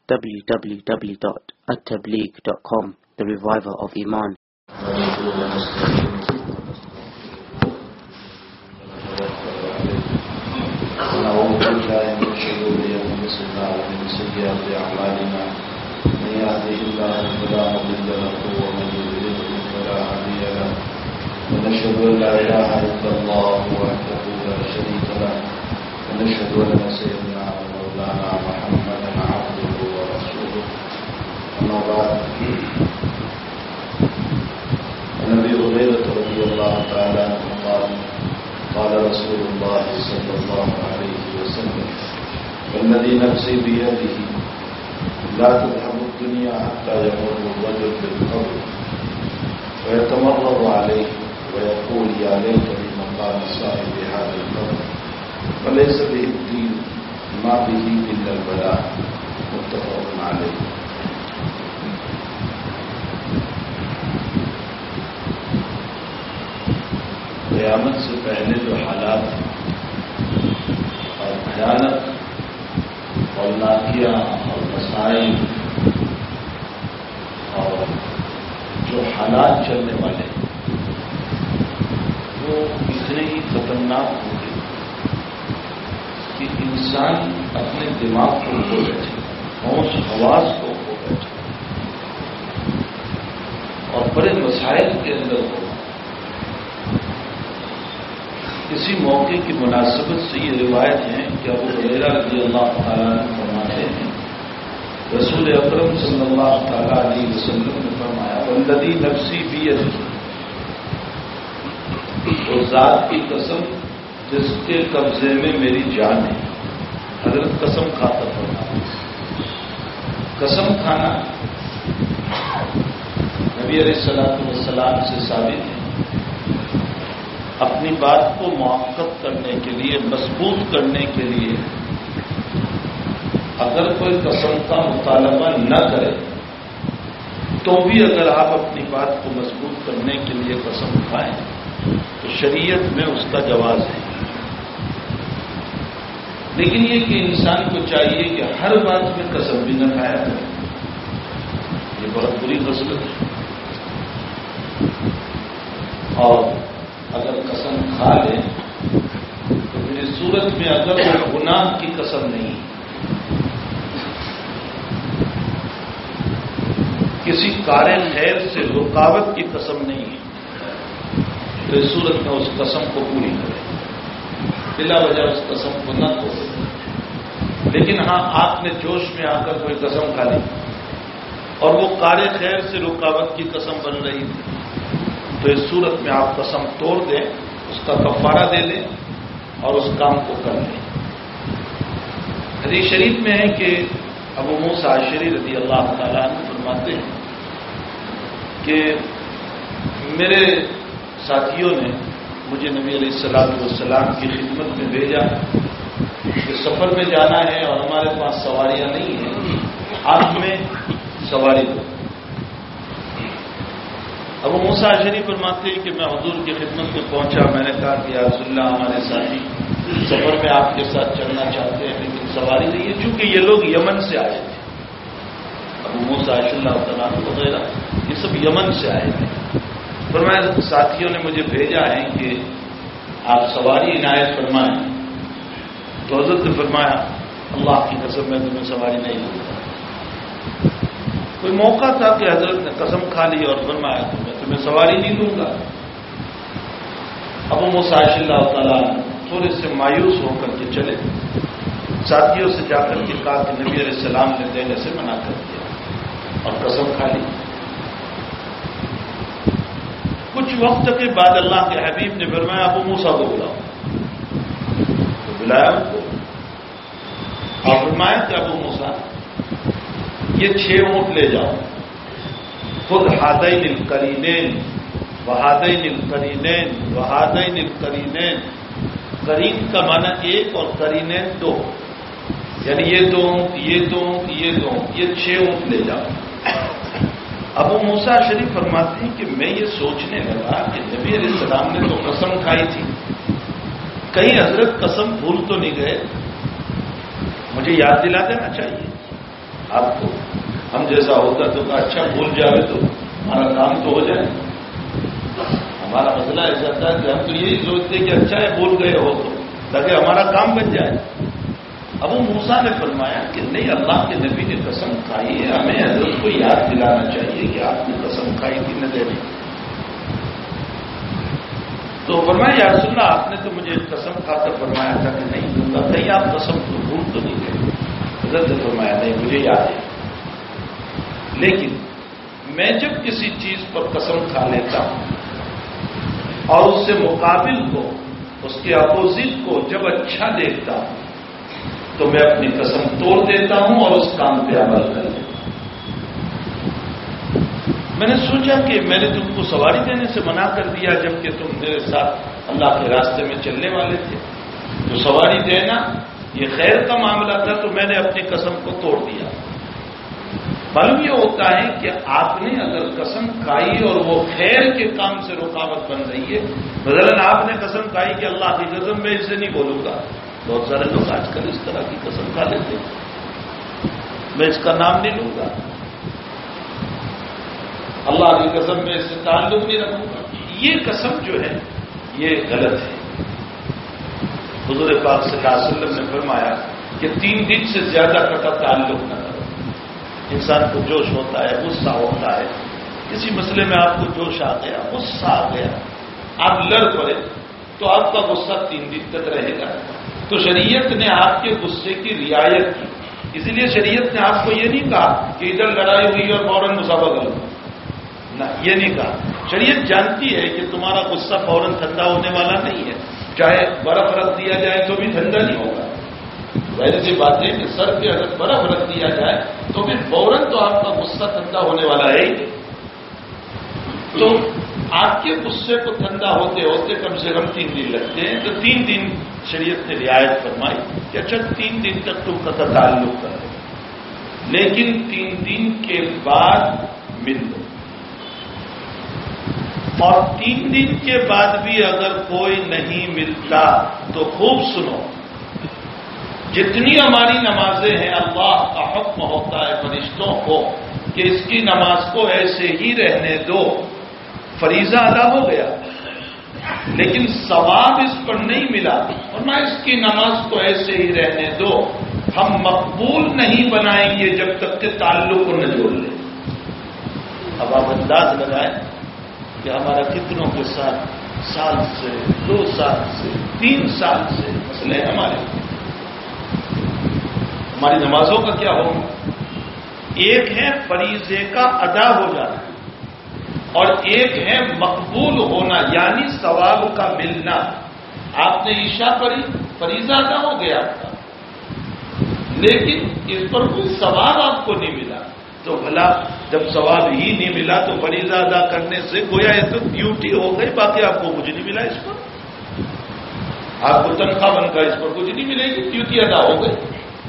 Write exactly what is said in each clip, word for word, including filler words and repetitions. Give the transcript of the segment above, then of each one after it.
w w w dot at tabligh dot com, the reviver of Iman. ونعوذ بالله من شرور أنفسنا ومن سيئات أعمالنا من يهده الله فلا مضل له ومن يضلل فلا هادي له ونشهد أن لا إله إلا الله وحده لا شريك له ونشهد أن سيدنا ومولانا محمدا عبده ورسوله أما بعد عن أبي هريرة رضي الله تعالى عنه قال قال رسول الله صلى الله عليه وسلم والذي نفسي بيده لا تذهب الدنيا حتى يمر الرجل بالقبر ويتمرض عليه ويقول يا ليتني مقام صاحب هذا القبر فليس به الدين ما به إلا البلاء متفق عليه. قیامت سے پہلے جو حالات اور بھیانک اور ناکیاں اور مسائل اور جو حالات چلنے والے وہ اتنے ہی خطرناک ہوں گے کہ انسان اپنے دماغ کو کھو بیٹھے، ہوش حواس کو کھو بیٹھے اور بڑے مسائل کے اندر ہو. اسی موقع کی مناسبت سے یہ روایت ہے کہ ابو ہریرہ رضی اللہ تعالیٰ عنہ فرماتے ہیں رسول اکرم صلی اللہ تعالیٰ علیہ وسلم نے فرمایا والذی نفسی بیدہ، وہ ذات کی قسم جس کے قبضے میں میری جان ہے. حضرت قسم کھاتا فرمایا. قسم کھانا نبی علیہ الصلوۃ والسلام سے ثابت ہے. اپنی بات کو موقف کرنے کے لیے، مضبوط کرنے کے لیے اگر کوئی قسم کا مطالبہ نہ کرے تو بھی اگر آپ اپنی بات کو مضبوط کرنے کے لیے قسم کھائیں تو شریعت میں اس کا جواز ہے. لیکن یہ کہ انسان کو چاہیے کہ ہر بات میں قسم بھی نہ کھایا کرے. یہ بہت بری خصلت ہے. اور اگر قسم کھا لے تو میری صورت میں اگر وہ گناہ کی قسم نہیں، کسی کار خیر سے رکاوٹ کی قسم نہیں ہے تو اس صورت میں اس قسم کو پوری کرے، بلا وجہ اس قسم کو نہ توڑے. لیکن ہاں آپ نے جوش میں آ کر کوئی قسم کھا لی اور وہ کار خیر سے رکاوٹ کی قسم بن رہی تھی تو اس صورت میں آپ قسم توڑ دیں، اس کا کفارہ دے دیں اور اس کام کو کر لیں. حدیث شریف میں ہے کہ ابو موسیٰ اشعری رضی اللہ تعالیٰ عنہ فرماتے ہیں کہ میرے ساتھیوں نے مجھے نبی علیہ الصلوۃ والسلام کی خدمت میں بھیجا کہ سفر میں جانا ہے اور ہمارے پاس سواریاں نہیں ہیں، آپ میں سواری دو. ابو موسیٰ اشعری فرماتے ہیں کہ میں حضور کی خدمت میں پہنچا. میں نے کہا کہ یا رسول اللہ ہمارے ساتھی سفر میں آپ کے ساتھ چلنا چاہتے ہیں لیکن سواری نہیں ہے، چونکہ یہ لوگ یمن سے آئے تھے. ابو موسیٰ اشعری تعالیٰ وغیرہ یہ سب یمن سے آئے تھے. فرمایا ساتھیوں نے مجھے بھیجا ہے کہ آپ سواری عنایت فرمائیں. تو حضرت نے فرمایا اللہ کی قسم میں تمہیں سواری نہیں دوں گا. کوئی موقع تھا کہ حضرت نے قسم کھا لی اور فرمایا کہ میں تمہیں سواری نہیں دوں گا. ابو موسیٰ اشعری تعالیٰ تھوڑے سے مایوس ہو کر کے چلے. ساتھیوں سے جا کر کے کہا کہ نبی علیہ السلام نے دینے سے منع کر دیا اور قسم کھا لی. کچھ وقت کے بعد اللہ کے حبیب نے فرمایا ابو موسیٰ کو بلاؤ. تو بلایا ان کو اور فرمایا کہ ابو موسیٰ یہ چھ اونٹ لے جاؤ، خود ہادین القرینین وہادین القرینین وہادین القرینین. قرین کا معنی ایک اور قرینین دو، یعنی یہ دو یہ دو یہ دو یہ چھ اونٹ لے جاؤ. ابو موسیٰ اشعری فرماتے ہیں کہ میں یہ سوچنے لگا کہ نبی علیہ السلام نے تو قسم کھائی تھی، کہیں حضرت قسم بھول تو نہیں گئے؟ مجھے یاد دلا دینا چاہیے. آپ کو ہم جیسا ہوتا تو کہا اچھا بھول جاوے تو ہمارا کام تو ہو جائے. ہمارا مسئلہ ایسا تھا کہ ہم تو یہی سوچتے کہ اچھا ہے بھول گئے ہو تو تاکہ ہمارا کام بن جائے. ابو موسیٰ نے فرمایا کہ نہیں، اللہ کے نبی نے قسم کھائی ہے، ہمیں حضرت کو یاد دلانا چاہیے کہ آپ نے قسم کھائی تھی نہ دینے. تو فرمایا یا رسول اللہ آپ نے تو مجھے قسم کھا کر فرمایا تھا کہ نہیں دوں گا، کہیں آپ قسم تو بھول تو نہیں گئے؟ حضرت نے فرمایا نہیں مجھے یاد ہے، لیکن میں جب کسی چیز پر قسم کھا لیتا ہوں اور اس سے مقابل کو، اس کے اپوزٹ کو جب اچھا دیکھتا ہوں تو میں اپنی قسم توڑ دیتا ہوں اور اس کام پہ عمل کر لیتا ہوں. میں نے سوچا کہ میں نے تم کو سواری دینے سے منع کر دیا جبکہ تم میرے ساتھ اللہ کے راستے میں چلنے والے تھے، تو سواری دینا یہ خیر کا معاملہ تھا تو میں نے اپنی قسم کو توڑ دیا. معلوم یہ ہوتا ہے کہ آپ نے اگر قسم کھائی اور وہ خیر کے کام سے رکاوٹ بن رہی ہے، مثلاً آپ نے قسم کھائی کہ اللہ کی قسم میں اس سے نہیں بولوں گا. بہت سارے لوگ آج کل اس طرح کی قسم کھا لیتے ہیں، میں اس کا نام نہیں لوں گا، اللہ کی قسم میں اس سے تعلق نہیں رکھوں گا. یہ قسم جو ہے یہ غلط ہے. حضور پاک صلی اللہ علیہ وسلم نے فرمایا کہ تین دن سے زیادہ کا تعلق نہ کرو. انسان کو جوش ہوتا ہے، غصہ ہوتا ہے، کسی مسئلے میں آپ کو جوش آ گیا، غصہ آ گیا، آپ لڑ پڑے تو آپ کا غصہ تین دن تک رہے گا. تو شریعت نے آپ کے غصے کی رعایت کی، اسی لیے شریعت نے آپ کو یہ نہیں کہا کہ ادھر لڑائی ہوئی اور فوراً مسابقہ کرو، نہ یہ نہیں کہا. شریعت جانتی ہے کہ تمہارا غصہ فوراً ٹھنڈا ہونے والا نہیں ہے، چاہے برف رکھ دیا جائے تو بھی ٹھنڈا نہیں ہوگا. ویسے سی بات ہے کہ سر پہ اگر برف رکھ دیا جائے تو پھر فوراً تو آپ کا غصہ ٹھنڈا ہونے والا ہے. تو آپ کے غصے کو ٹھنڈا ہوتے ہوتے کم سے کم تین دن لگتے ہیں. تو تین دن شریعت نے رعایت فرمائی کہ اچھا تین دن تک تم کا تعلق کر لو، لیکن تین دن کے بعد مل لو. اور تین دن کے بعد بھی اگر کوئی نہیں ملتا تو خوب سنو، جتنی ہماری نمازیں ہیں اللہ کا حکم ہوتا ہے فرشتوں کو کہ اس کی نماز کو ایسے ہی رہنے دو. فریضہ ادا ہو گیا لیکن ثواب اس پر نہیں ملا اور نہ اس کی نماز کو ایسے ہی رہنے دو. ہم مقبول نہیں بنائیں گے جب تک کہ تعلق کو نہ جوڑ لیں. اب آپ انداز لگائیں کہ ہمارا کتنوں کے ساتھ سال سے، دو سال سے، تین سال سے مسئلے ہمارے. ہماری نمازوں کا کیا ہوگا؟ ایک ہے فریضے کا ادا ہو جانا اور ایک ہے مقبول ہونا، یعنی ثواب کا ملنا. آپ نے عشاء پڑھی، فریضہ ادا ہو گیا آپ کا، لیکن اس پر کوئی ثواب آپ کو نہیں ملا. تو بھلا جب ثواب ہی نہیں ملا تو فریضہ ادا کرنے سے گویا یہ تو ڈیوٹی ہو گئی، باقی آپ کو کچھ نہیں ملا. اس پر آپ کو تنخواہ بن کر اس پر کچھ نہیں ملے گی، ڈیوٹی ادا ہو گئی.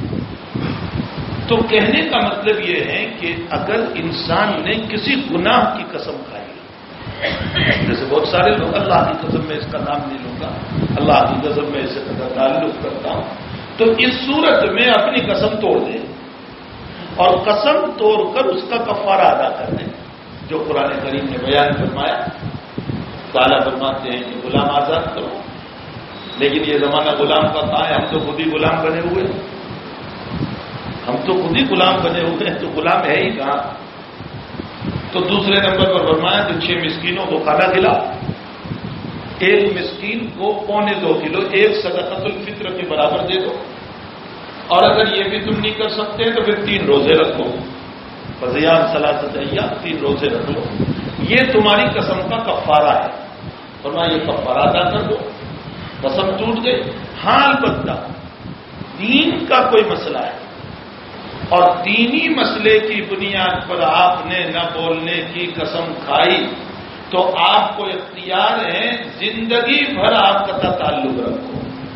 تو کہنے کا مطلب یہ ہے کہ اگر انسان نے کسی گناہ کی قسم کھائی، جیسے بہت سارے لوگ اللہ کی قسم میں اس کا نام نہیں لوں گا، اللہ کی قسم میں اسے تعلق کرتا ہوں، تو اس صورت میں اپنی قسم توڑ دے اور قسم توڑ کر اس کا کفارہ ادا کر دیں جو قرآن کریم نے بیان فرمایا. تعالیٰ فرماتے ہیں کہ غلام آزاد کرو، لیکن یہ زمانہ غلام کا کہاں ہے؟ ہم تو خود ہی غلام بنے ہوئے ہیں، ہم تو خود ہی غلام بنے ہوئے ہیں، تو غلام ہے ہی کہاں. تو دوسرے نمبر پر فرمایا کہ چھ مسکینوں کو کھانا کھلاؤ، ایک مسکین کو پونے دو کلو ایک صدقۃ الفطر کے برابر دے دو، اور اگر یہ بھی تم نہیں کر سکتے تو پھر تین روزے رکھو، فضیان ثلاثۃ ایام، تین روزے رکھ لو، یہ تمہاری قسم کا کفارہ ہے. فرمایا یہ کفارہ ادا کر دو، قسم ٹوٹ گئی. ہاں البتہ دین کا کوئی مسئلہ ہے اور دینی مسئلے کی بنیاد پر آپ نے نہ بولنے کی قسم کھائی تو آپ کو اختیار ہے زندگی بھر آپ کا تعلق رکھو،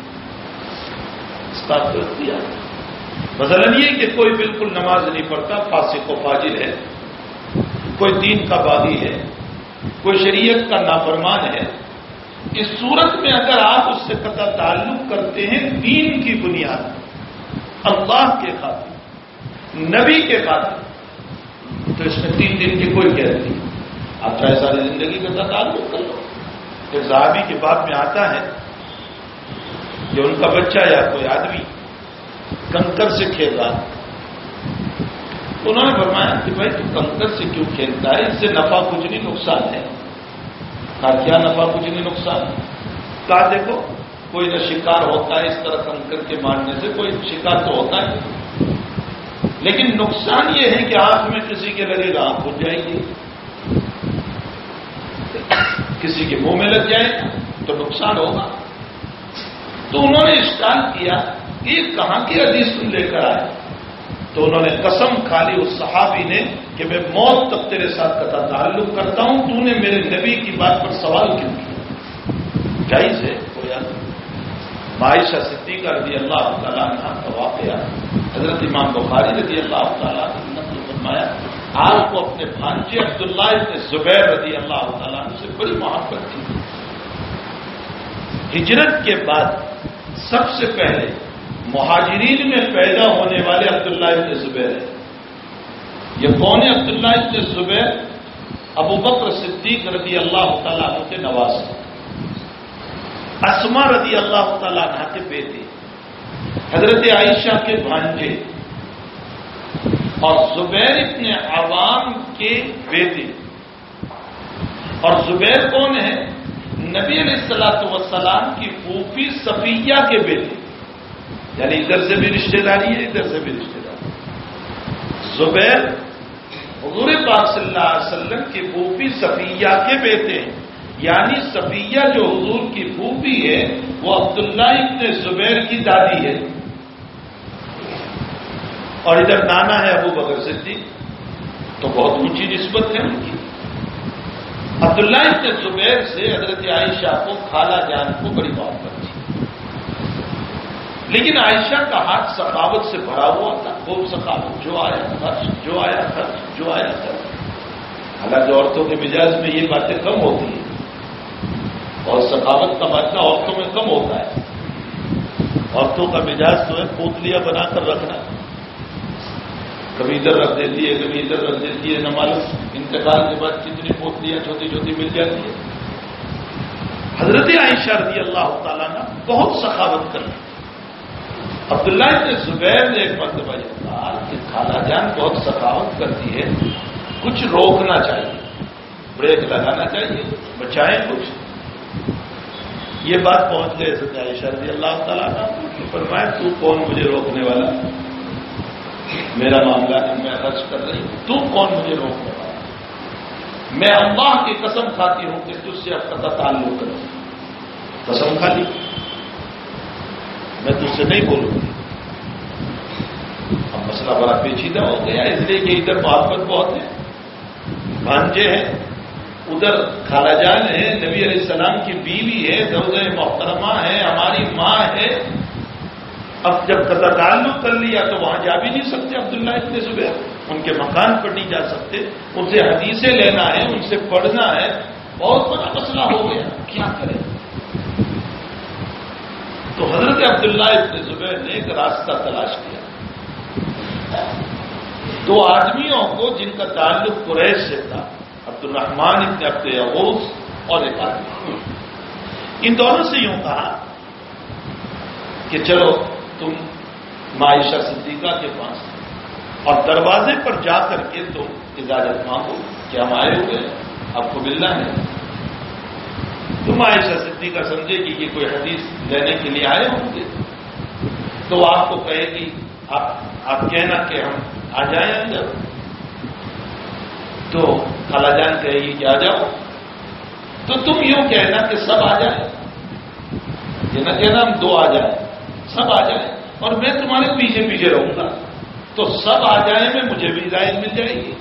اس کا تو اختیار. مثلا یہ کہ کوئی بالکل نماز نہیں پڑھتا، فاسق و فاجر ہے، کوئی دین کا باغی ہے، کوئی شریعت کا نافرمان ہے، اس صورت میں اگر آپ اس سے قطع تعلق کرتے ہیں دین کی بنیاد اللہ کے خاطر، نبی کے قاتل، تو اس میں تین دن کی کوئی قید نہیں، آپ چاہے ساری زندگی کے ساتھ تعلق کر لو۔ ایک صحابی کے بات میں آتا ہے کہ ان کا بچہ یا کوئی آدمی کنکر سے کھیل رہا، تو انہوں نے فرمایا کہ بھائی تو کنکر سے کیوں کھیلتا ہے، اس سے نفع کچھ نہیں نقصان ہے۔ کہا کیا نفع کچھ نہیں نقصان ہے؟ کہا دیکھو کوئی نہ شکار ہوتا ہے اس طرح کنکر کے مارنے سے، کوئی شکار تو ہوتا ہے، لیکن نقصان یہ ہے کہ آنکھ میں کسی کے لگے گا آنکھ کھل جائے گی، کسی کے منہ میں لگ جائے گا تو نقصان ہوگا۔ تو انہوں نے اشکال کیا کہ یہ کہاں کی حدیث تم لے کر آئے؟ تو انہوں نے قسم کھا لی اس صحابی نے کہ میں موت تک تیرے ساتھ قطع تعلق کرتا ہوں، تو نے میرے نبی کی بات پر سوال کیوں کیا؟ جائز ہے کوئی آدمی۔ عائشہ صدیقہ رضی اللہ تعالیٰ عنہ کا واقعہ حضرت امام بخاری رضی اللہ تعالیٰ عنہ نے فرمایا، آپ کو اپنے بھانجے عبداللہ ابن زبیر رضی اللہ تعالیٰ عنہ سے بڑی محبت تھی۔ ہجرت کے بعد سب سے پہلے مہاجرین میں پیدا ہونے والے عبداللہ ابن زبیر ہیں۔ یہ کون ہے عبداللہ ابن زبیر؟ ابو بکر صدیق رضی اللہ تعالیٰ عنہ کے نواز ہیں، اسما رضی اللہ تعالیٰ عنہ کے بیٹے، حضرت عائشہ کے بھانجے، اور زبیر ابن عوام کے بیٹے۔ اور زبیر کون ہے؟ نبی علیہ الصلوۃ والسلام کی پھوپھی صفیہ کے بیٹے، یعنی ادھر سے بھی رشتہ داری ہے ادھر سے بھی رشتہ داری۔ زبیر حضور پاک صلی اللہ علیہ وسلم کی پھوپھی صفیہ کے بیٹے ہیں، یعنی صفیہ جو حضور کی پھوپھی ہے وہ عبداللہ ابن زبیر کی دادی ہے، اور ادھر نانا ہے ابو بکر صدیق، تو بہت اونچی نسبت ہے ان کی۔ عبداللہ ابن زبیر سے حضرت عائشہ کو خالہ جان کو بڑی محبت تھی، لیکن عائشہ کا ہاتھ سخاوت سے بھرا ہوا تھا، خوب سخاوت، جو آیا خرچ، جو آیا خرچ، جو آیا خرچ۔ حالانکہ عورتوں کے مزاج میں یہ باتیں کم ہوتی ہیں، اور سخاوت کا مادہ عورتوں میں کم ہوتا ہے۔ عورتوں کا مزاج تو ہے پوتلیاں بنا کر رکھنا، کبھی ادھر رکھ دیتی ہے کبھی ادھر رکھ دیتی ہے، نہ معلوم انتقال کے بعد کتنی پوتلیاں چھوٹی چھوٹی مل جاتی ہے۔ حضرت عائشہ رضی اللہ تعالیٰ نے بہت سخاوت کر لی۔ عبداللہ ابن زبیر نے ایک مرتبہ یہ کہا کہ خالہ جان بہت سخاوت کرتی ہے، کچھ روکنا چاہیے، بریک لگانا چاہیے، بچائیں کچھ۔ یہ بات پہنچ گئی حضرت عائشہ رضی اللہ تعالیٰ عنہ کو، فرمایا تو کون مجھے روکنے والا؟ میرا معاملہ ہے، میں خرچ کر رہی ہوں، تو کون مجھے روکنے والا؟ میں اللہ کی قسم کھاتی ہوں کہ تجھ سے اب قطع تعلق کروں، قسم کھا لی، میں تجھ سے نہیں بولوں گی۔ اب مسئلہ بڑا پیچیدہ ہو گیا، اس لیے کہ ادھر محبت بہت ہے، بھانجے ہیں، ادھر خالہ جان ہے، نبی علیہ السلام کی بیوی ہے، زوجہ محترمہ ہے، ہماری ماں ہے۔ اب جب قطع تعلق کر لیا تو وہاں جا بھی نہیں سکتے عبداللہ ابن زبیر، ان کے مکان پر نہیں جا سکتے، ان سے حدیثیں لینا ہے، ان سے پڑھنا ہے، بہت بڑا مسئلہ ہو گیا، کیا کریں؟ تو حضرت عبداللہ ابن زبیر نے ایک راستہ تلاش کیا، دو آدمیوں کو جن کا تعلق قریش سے تھا، عبد الرحمن ابن عبد یغوث اور ایک آدمی، ان دونوں سے یوں کہا کہ چلو تم عائشہ صدیقہ کے پاس اور دروازے پر جا کر کے تم اجازت مانگو کہ ہم آئے ہوئے ہیں، آپ کو ملنا ہے۔ تم عائشہ صدیقہ سمجھے گی کہ کوئی حدیث لینے کے لیے آئے ہوں گے، تو آپ کو کہے گی آپ آپ کہنا کہ ہم آ جائیں اندر، تو خالہ جان کہے گی کہ آ جاؤ، تو تم یوں کہنا کہ سب آ جائیں، یہ نہ کہنا ہم دو آ جائیں، سب آ جائیں، اور میں تمہارے پیچھے پیچھے رہوں گا، تو سب آ جائیں میں مجھے بھی ہدایت مل جائے گی۔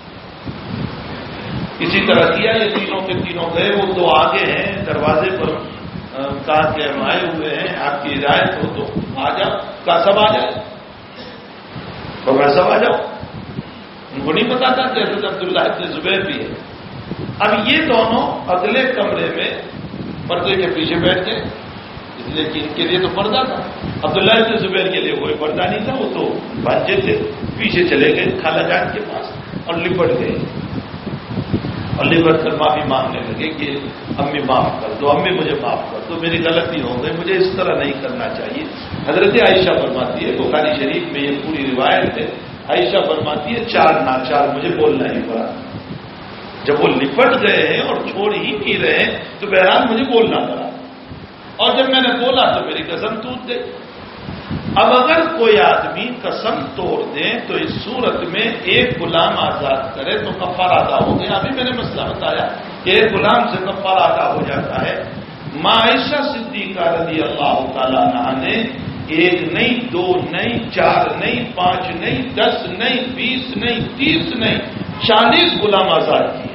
اسی طرح کیا، یہ تینوں کے تینوں گئے، وہ دو آگے ہیں دروازے پر، کہا کہ ہم آئے ہوئے ہیں، آپ کی ہدایت ہو تو آ جاؤ، کہا سب آ جائے، تو میں سب آ جاؤ۔ ان کو نہیں پتا تھا کہ حضرت عبداللہ ابن زبیر بھی ہے۔ اب یہ دونوں اگلے کمرے میں پردے کے پیچھے بیٹھ گئے، اس لیے کہ ان کے لیے تو پردہ تھا. عبداللہ بن زبیر کے لیے کوئی پردہ نہیں تھا، وہ تو بانجے تھے. پیچھے چلے گئے خالہ جان کے پاس اور لپٹ گئے اور لپٹ کر معافی مانگنے لگے کہ امی معاف کر دو، امی مجھے معاف کر دو، میری غلطی ہو گئی، مجھے اس طرح نہیں کرنا چاہیے. حضرت عائشہ فرماتی ہے، بخاری شریف میں یہ پوری روایت ہے، عائشہ فرماتی ہے چار ناچار مجھے بولنا ہی پڑا. جب وہ لپٹ گئے ہیں اور چھوڑ ہی نہیں رہے تو بہرحال مجھے بولنا پڑا، اور جب میں نے بولا تو میری قسم ٹوٹ گئی. اب اگر کوئی آدمی قسم توڑ دے تو اس صورت میں ایک غلام آزاد کرے تو کفارہ ادا ہو گیا. ابھی میں نے مسئلہ بتایا کہ ایک غلام سے کفارہ ادا ہو جاتا ہے. ماں عائشہ صدیقہ رضی اللہ تعالیٰ عنہا نے ایک نہیں، دو نہیں، چار نہیں، پانچ نہیں، دس نہیں، بیس نہیں، تیس نہیں، چالیس غلام آزاد کیے.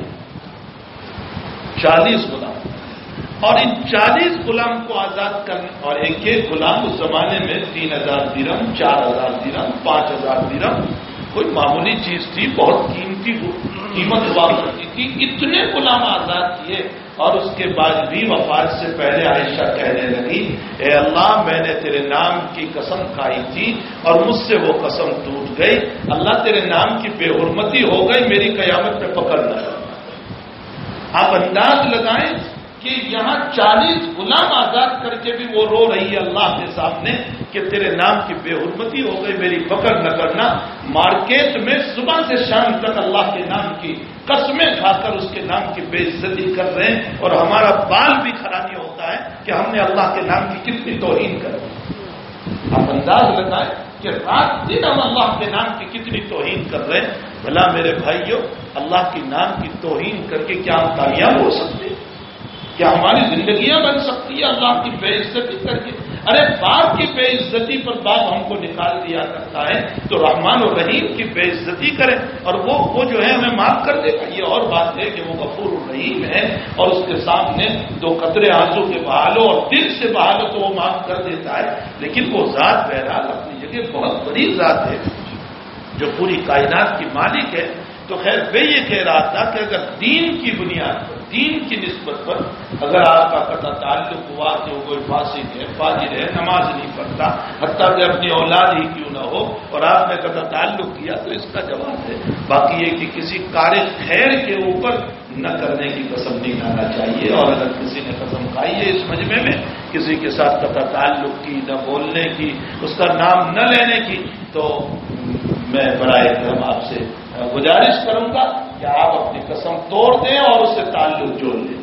چالیس غلام، اور ان چالیس غلام کو آزاد کرنے، اور ایک ایک غلام اس زمانے میں تین ہزار درہم، چار ہزار درہم، پانچ ہزار درہم کوئی معمولی چیز تھی، بہت قیمتی قیمت ہوا کرتی تھی. اتنے غلام آزاد کیے اور اس کے بعد بھی وفات سے پہلے عائشہ کہنے لگی اے اللہ میں نے تیرے نام کی قسم کھائی تھی اور مجھ سے وہ قسم ٹوٹ گئی، اللہ تیرے نام کی بے حرمتی ہو گئی، میری قیامت میں پکڑ نہ کرنا. آپ انداز لگائیں کہ یہاں چالیس غلام آزاد کر کے بھی وہ رو رہی ہے اللہ کے سامنے کہ تیرے نام کی بے حرمتی ہو گئی، میری پکڑ نہ کرنا. مارکیٹ میں صبح سے شام تک اللہ کے نام کی قسمیں کھا کر اس کے نام کی بے عزتی کر رہے ہیں، اور ہمارا بال بھی کھڑا نہیں ہوتا ہے کہ ہم نے اللہ کے نام کی کتنی توہین کر دی. آپ انداز لگائیں کہ رات دن ہم اللہ کے نام کی کتنی توہین کر رہے ہیں. بھلا میرے بھائیوں، اللہ کے نام کی توہین کر کے کیا ہم کامیاب ہو سکتے ہیں؟ کیا ہماری زندگیاں بن سکتی ہے اللہ کی بے عزتی کر کے؟ ارے باپ کی بے عزتی پر باپ ہم کو نکال دیا کرتا ہے تو رحمان اور رحیم کی بے عزتی کریں اور وہ وہ جو ہے ہمیں معاف کر دے گا. یہ اور بات ہے کہ وہ غفور الرحیم ہے اور اس کے سامنے دو قطرے آنسو کے بہا لو اور دل سے بہا لو تو وہ معاف کر دیتا ہے. لیکن وہ ذات بہرحال اپنی جگہ بہت بڑی ذات ہے جو پوری کائنات کی مالک ہے. تو خیر میں یہ کہہ رہا تھا کہ اگر دین کی بنیاد پر، دین کی نسبت پر اگر آپ کا قطع تعلق ہوا کہ وہ کوئی فاسق ہے، فاجر ہے، نماز نہیں پڑھتا، حتیٰ کہ اپنی اولاد ہی کیوں نہ ہو، اور آپ نے قطع تعلق کیا تو اس کا جواب ہے. باقی یہ کہ کسی کار خیر کے اوپر نہ کرنے کی قسم نہیں کھانا چاہیے، اور اگر کسی نے قسم کھائی ہے اس مجمع میں کسی کے ساتھ قطع تعلق کی، نہ بولنے کی، اس کا نام نہ لینے کی، تو میں برائے کرم آپ سے گزارش کروں گا کہ آپ اپنی قسم توڑ دیں اور اس سے تعلق جوڑ لیں.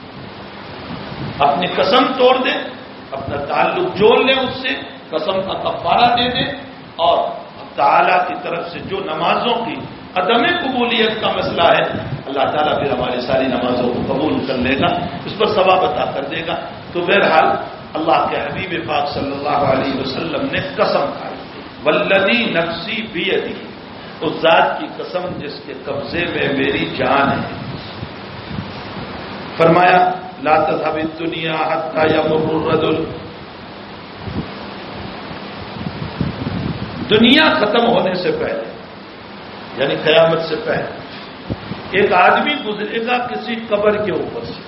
اپنی قسم توڑ دیں، اپنا تعلق جوڑ لیں اس سے، قسم کا کفارہ دے دیں، اور تعالیٰ کی طرف سے جو نمازوں کی عدم قبولیت کا مسئلہ ہے اللہ تعالیٰ پھر ہماری ساری نمازوں کو قبول کر لے گا، اس پر ثواب عطا کر دے گا. تو بہرحال اللہ کے حبیب پاک صلی اللہ علیہ وسلم نے قسم کھائی، والذی نفسی بیدی، اس ذات کی قسم جس کے قبضے میں میری جان ہے. فرمایا لا تذهب الدنيا حتى يمر الرجل، دنیا ختم ہونے سے پہلے یعنی قیامت سے پہلے ایک آدمی گزرے گا کسی قبر کے اوپر سے،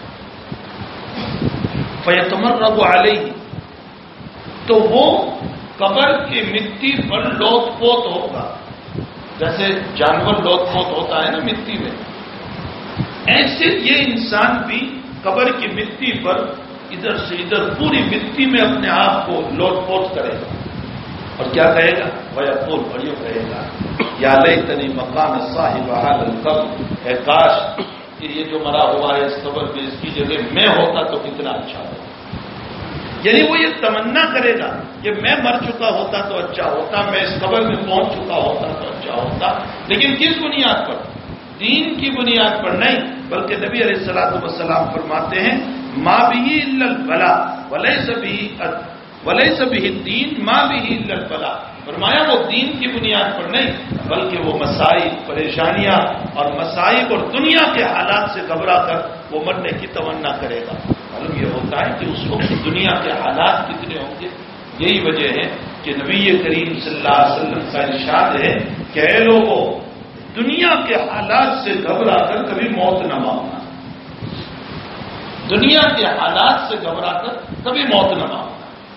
فیتمرغ علیہ، تو وہ قبر کی مٹی پر لوت پوت ہوگا، جیسے جانور لوت پوت ہوتا ہے نا مٹی میں، ایسے یہ انسان بھی قبر کی مٹی پر ادھر سے ادھر پوری مٹی میں اپنے آپ کو لوٹ پوٹ کرے گا، اور کیا کہے گا؟ وَيَقُولُ، بڑیوں کہے گا یا لیتنی مقام صاحب هذا القبر، اے کاش کہ یہ جو مرا ہوا ہے اس قبر میں اس کی جگہ میں ہوتا تو کتنا اچھا ہوتا. یعنی وہ یہ تمنا کرے گا کہ میں مر چکا ہوتا تو اچھا ہوتا، میں اس قبر میں پہنچ چکا ہوتا تو اچھا ہوتا. لیکن کس بنیاد پر؟ دین کی بنیاد پر نہیں، بلکہ نبی علیہ الصلوۃ والسلام فرماتے ہیں ما به الا البلاء وليس به وليس به الدين ما به الا البلاء. فرمایا وہ دین کی بنیاد پر نہیں بلکہ وہ مسائل، پریشانیاں اور مصائب اور دنیا کے حالات سے گھبرا کر وہ مرنے کی تمنا کرے گا. معلوم یہ ہوتا ہے کہ اس وقت دنیا کے حالات کتنے ہوں گے. یہی وجہ ہے کہ نبی کریم صلی اللہ علیہ وسلم کا ارشاد ہے کہ اے لوگوں، دنیا کے حالات سے گھبرا کر کبھی موت نہ مانگنا، دنیا کے حالات سے گھبرا کر کبھی موت نہ مانگنا.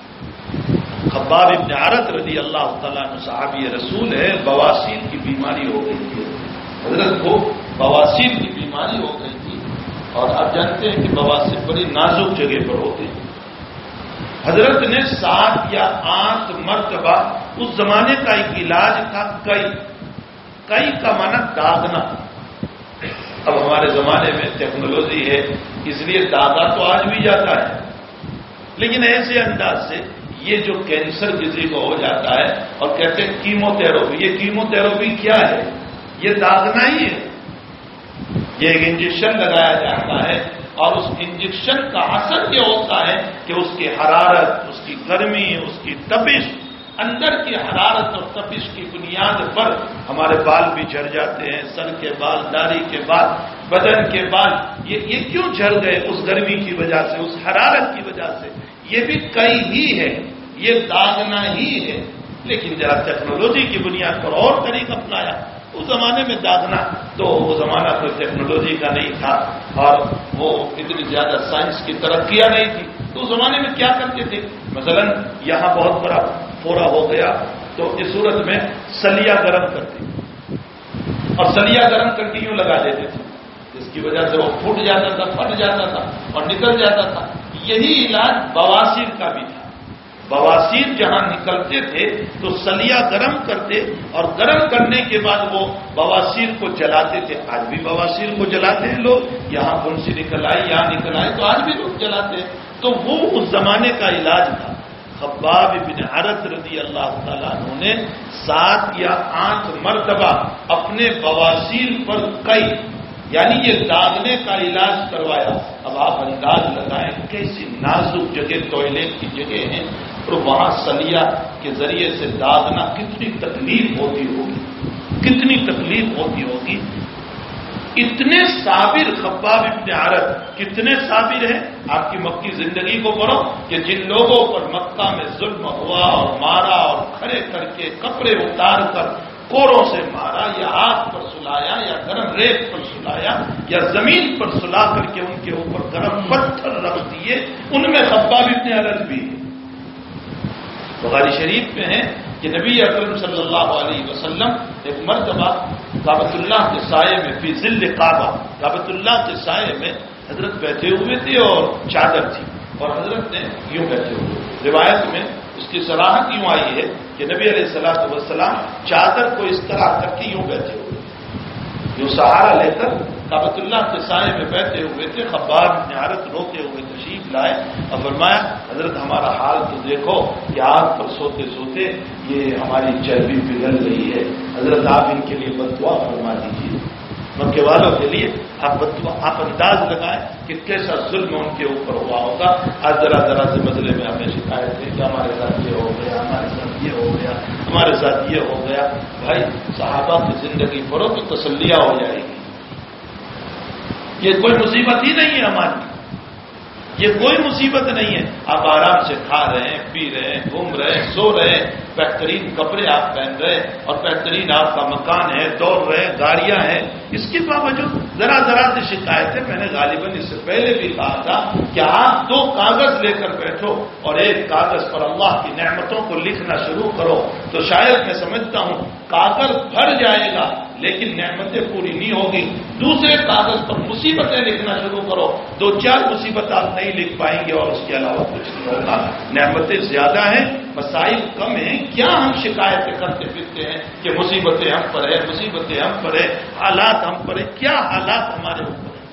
خباب ابن عرت رضی اللہ تعالیٰ عنہ صحابی رسول ہے، بواسیر کی بیماری ہو گئی تھی، حضرت کو بواسیر کی بیماری ہو گئی تھی، اور آپ جانتے ہیں کہ بواسیر بڑی نازک جگہ پر ہوتے ہیں۔ حضرت نے سات یا آٹھ مرتبہ، اس زمانے کا ایک علاج تھا کئی، کئی کا معنی داغنا۔ اب ہمارے زمانے میں ٹیکنالوجی ہے، اس لیے داغا تو آج بھی جاتا ہے، لیکن ایسے انداز سے یہ جو کینسر کسی کو ہو جاتا ہے اور کہتے ہیں کیمو تھراپی، یہ کیمو تھراپی کیا ہے؟ یہ داغنا ہی ہے۔ یہ ایک انجیکشن لگایا جاتا ہے، اور اس انجیکشن کا اثر یہ ہوتا ہے کہ اس کی حرارت، اس کی گرمی، اس کی تپش، اندر کی حرارت اور تپش کی بنیاد پر ہمارے بال بھی جھڑ جاتے ہیں، سر کے بال، داڑھی کے بال، بدن کے بال، یہ یہ کیوں جھڑ گئے؟ اس گرمی کی وجہ سے، اس حرارت کی وجہ سے۔ یہ بھی کئی ہی ہے، یہ داغنا ہی ہے، لیکن ذرا ٹیکنالوجی کی بنیاد پر اور طریقہ اپنایا۔ اس زمانے میں داغنا تو وہ زمانہ کوئی ٹیکنالوجی کا نہیں تھا، اور وہ اتنی زیادہ سائنس کی ترقیاں نہیں تھی، تو اس زمانے میں کیا کرتے تھے؟ مثلا یہاں بہت بڑا فورا ہو گیا تو اس صورت میں سلیا گرم کرتے، اور سلیا گرم کر کے یوں لگا دیتے تھے، جس کی وجہ سے وہ پھٹ جاتا تھا، پھٹ جاتا تھا اور نکل جاتا تھا۔ یہی علاج بواسیر کا بھی تھا۔ بواسیر جہاں نکلتے تھے تو سلیا گرم کرتے، اور گرم کرنے کے بعد وہ بواسیر کو جلاتے تھے۔ آج بھی بواسیر کو جلاتے ہیں لوگ، یہاں پھنسی نکل آئی، یہاں نکل آئی تو آج بھی لوگ جلاتے ہیں۔ تو وہ اس زمانے کا علاج تھا۔ خباب بن عرت رضی اللہ تعالیٰ عنہ نے سات یا آٹھ مرتبہ اپنے بواسیر پر کئی، یعنی یہ داغنے کا علاج کروایا۔ اب آپ انداز لگائیں کیسی نازک جگہ ٹوائلٹ کی جگہ ہیں، اور وہاں سلیا کے ذریعے سے داغنا کتنی تکلیف ہوتی ہوگی، کتنی تکلیف ہوتی ہوگی۔ اتنے صابر خباب ابن عرت، کتنے صابر ہیں؟ آپ کی مکی زندگی کو پڑھو کہ جن لوگوں پر مکہ میں ظلم ہوا اور مارا، اور کھڑے کر کے کپڑے اتار کر کوروں سے مارا، یا آگ پر سلایا، یا گرم ریت پر سلایا، یا زمین پر سلا کر کے ان کے اوپر گرم پتھر رکھ دیے، ان میں خباب ابن عرت بھی ہے۔ بخاری شریف میں ہے کہ نبی اکرم صلی اللہ علیہ وسلم ایک مرتبہ کعبۃ اللہ کے سائے میں، فی ظل کعبہ، کعبۃ اللہ کے سائے میں حضرت بیٹھے ہوئے تھے اور چادر تھی، اور حضرت نے یوں بیٹھے ہوئے۔ روایت میں اس کی صراحت یوں آئی ہے کہ نبی علیہ الصلوۃ والسلام چادر کو اس طرح کر کے یوں بیٹھے ہوئے، یوں سہارا لے کر کعبۃ اللہ کے سائے میں بیٹھے ہوئے تھے۔ خباب بن عرت روتے ہوئے تشریف لائے اور فرمایا حضرت ہمارا حال تو دیکھو کہ آگ پر سوتے سوتے یہ ہماری چربی پگھل رہی ہے، حضرت آپ ان کے لیے بددعا فرما دیجیے۔ مکے والوں کے لیے آپ بددعا، آپ انداز لگائیں کہ کیسا ظلم ان کے اوپر ہوا ہوگا۔ آج ذرا ذرا سے بدلے میں ہمیں شکایت ہے کہ ہمارے ساتھ یہ ہو گیا، ہمارے ساتھ یہ ہو گیا، ہمارے ساتھ یہ ہو گیا۔ بھائی صحابہ کی زندگی پڑھو تو تسلیہ ہو جائے گی۔ یہ کوئی مصیبت ہی نہیں ہے ہماری، یہ کوئی مصیبت نہیں ہے۔ آپ آرام سے کھا رہے ہیں، پی رہے ہیں، گھوم رہے ہیں، سو رہے ہیں، بہترین کپڑے آپ پہن رہے ہیں، اور بہترین آپ کا مکان ہے، دوڑ رہے ہیں، گاڑیاں ہیں، اس کے باوجود ذرا ذرا سے شکایت ہے۔ میں نے غالباً اس سے پہلے بھی کہا تھا کہ آپ دو کاغذ لے کر بیٹھو اور ایک کاغذ پر اللہ کی نعمتوں کو لکھنا شروع کرو تو شاید میں سمجھتا ہوں کاغذ بھر جائے گا لیکن نعمتیں پوری نہیں ہوگی۔ دوسرے کاغذ پر مصیبتیں لکھنا شروع کرو، دو چار مصیبت آپ نہیں لکھ پائیں گے اور اس کے علاوہ کچھ نہیں ہوگا۔ نعمتیں زیادہ ہیں، مسائل کم ہیں، کیا ہم شکایتیں کرتے پھرتے ہیں کہ مصیبتیں ہم پر ہے، مصیبتیں ہم پر ہے، حالات ہم پر ہے؟ کیا حالات ہمارے اوپر ہیں؟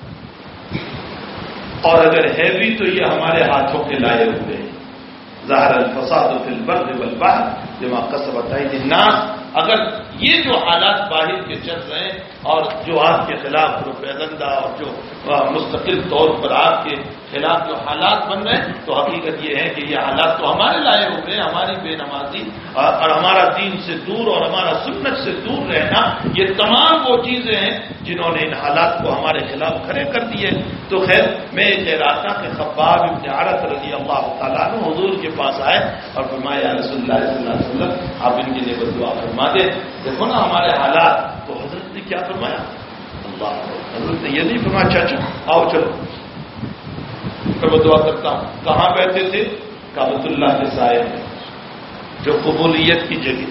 اور اگر ہے بھی تو یہ ہمارے ہاتھوں کے لائے ہوئے ہیں۔ ظاہر الفساد فی البر والبحر بما کسبت ایدی الناس۔ اگر یہ جو حالات باہر کے چل رہے ہیں اور جو آپ کے خلاف پروپیگنڈا اور جو مستقل طور پر آپ کے خلاف جو حالات بن رہے ہیں، تو حقیقت یہ ہے کہ یہ حالات تو ہمارے لائے ہوئے ہیں۔ ہماری بے نمازی اور ہمارا دین سے دور اور ہمارا سنت سے دور رہنا، یہ تمام وہ چیزیں ہیں جنہوں نے ان حالات کو ہمارے خلاف کھڑے کر دیے۔ تو خیر میں یہ کہہ رہا تھا کہ خباب ابن عرت رضی اللہ تعالیٰ عنہ حضور کے پاس آئے اور فرمایا یا رسول اللہ صلی اللہ علیہ وسلم آپ ان کے لیے بددعا فرما دیں۔ دیکھو نا ہمارے حالات، تو حضرت نے کیا فرمایا؟ اللہ، حضرت نے یہ نہیں فرمایا چاچا آؤ چلو میں بددعا کرتا ہوں۔ کہاں بیٹھے تھے؟ کعبۃ اللہ کے سائے میں۔ جو قبولیت کی جگہ.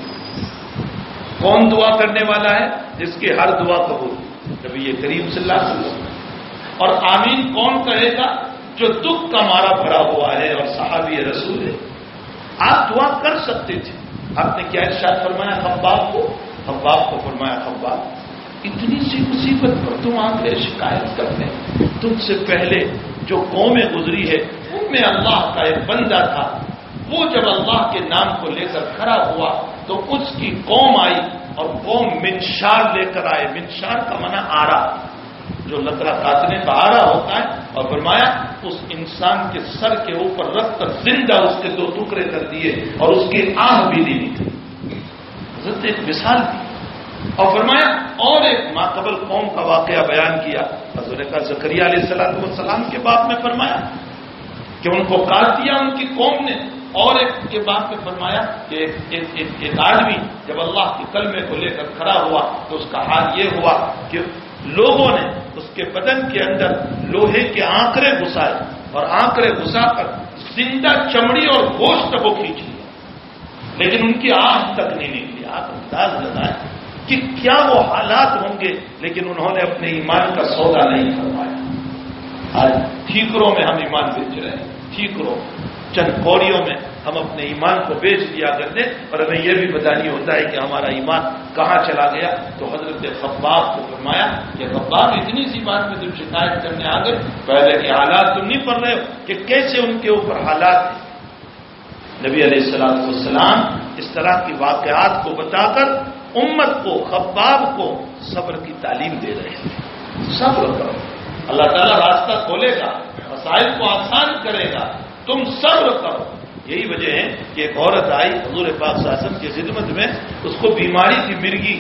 کون دعا کرنے والا ہے؟ جس کی ہر دعا قبول. نبی کریم صلی اللہ علیہ وسلم. اور آمین کون کہے گا؟ جو دکھ کا مارا بھرا ہوا ہے اور صحابی رسول ہے. آپ دعا کر سکتے تھے. آپ نے کیا ارشاد فرمایا خباب کو؟ خباب کو فرمایا خباب اتنی سی مصیبت پر تم آ کے شکایت کرتے ہیں. تم سے پہلے جو قومیں گزری ہے ان میں اللہ کا ایک بندہ تھا. وہ جب اللہ کے نام کو لے کر کھڑا ہوا تو اس کی قوم آئی اور قوم منشار لے کر آئے. منشار کا معنی آرا، جو لکڑا کاٹنے کا آرا ہوتا ہے. اور فرمایا اس انسان کے سر کے اوپر رکھ کر زندہ اس کے دو ٹکڑے کر دیے اور اس کی آہ بھی نہیں نکلی. حضرت ایک مثال دی. اور فرمایا اور ایک ماقبل قوم کا واقعہ بیان کیا. حضرت کا زکریا علیہ السلام والسلام کے باب میں فرمایا کہ ان کو کاٹ دیا ان کی قوم نے. اور ایک کے بات میں فرمایا کہ ایک, ایک, ایک, ایک آدمی جب اللہ کے کلمے کو لے کر کھڑا ہوا تو اس کا حال یہ ہوا کہ لوگوں نے اس کے بدن کے اندر لوہے کے آنکڑے گھسائے اور آنکڑے گھسا کر زندہ چمڑی اور گوشت کو کھینچ لیا، لیکن ان کی آنکھ تک نہیں نکلی. آپ انداز لگائیں کہ کیا وہ حالات ہوں گے، لیکن انہوں نے اپنے ایمان کا سودا نہیں فرمایا. آج ٹھیکروں میں ہم ایمان بیچ رہے ہیں. ٹھیکروں چند کوڑیوں میں ہم اپنے ایمان کو بیچ دیا کرتے اور ہمیں یہ بھی پتہ نہیں ہوتا ہے کہ ہمارا ایمان کہاں چلا گیا. تو حضرت خباب کو فرمایا کہ خباب اتنی سی بات میں تم شکایت کرنے آ گئے، پہلے کے حالات تم نہیں پڑھ رہے ہو کہ کیسے ان کے اوپر حالات ہیں. نبی علیہ السلام والسلام اس طرح کی واقعات کو بتا کر امت کو، خباب کو صبر کی تعلیم دے رہے ہیں. صبر کرو، اللہ تعالیٰ راستہ کھولے گا، مسائل کو آسان کرے گا، تم صبر کرو. یہی وجہ ہے کہ ایک عورت آئی حضور پاک صلی اللہ علیہ وسلم کی خدمت میں. اس کو بیماری تھی مرگی.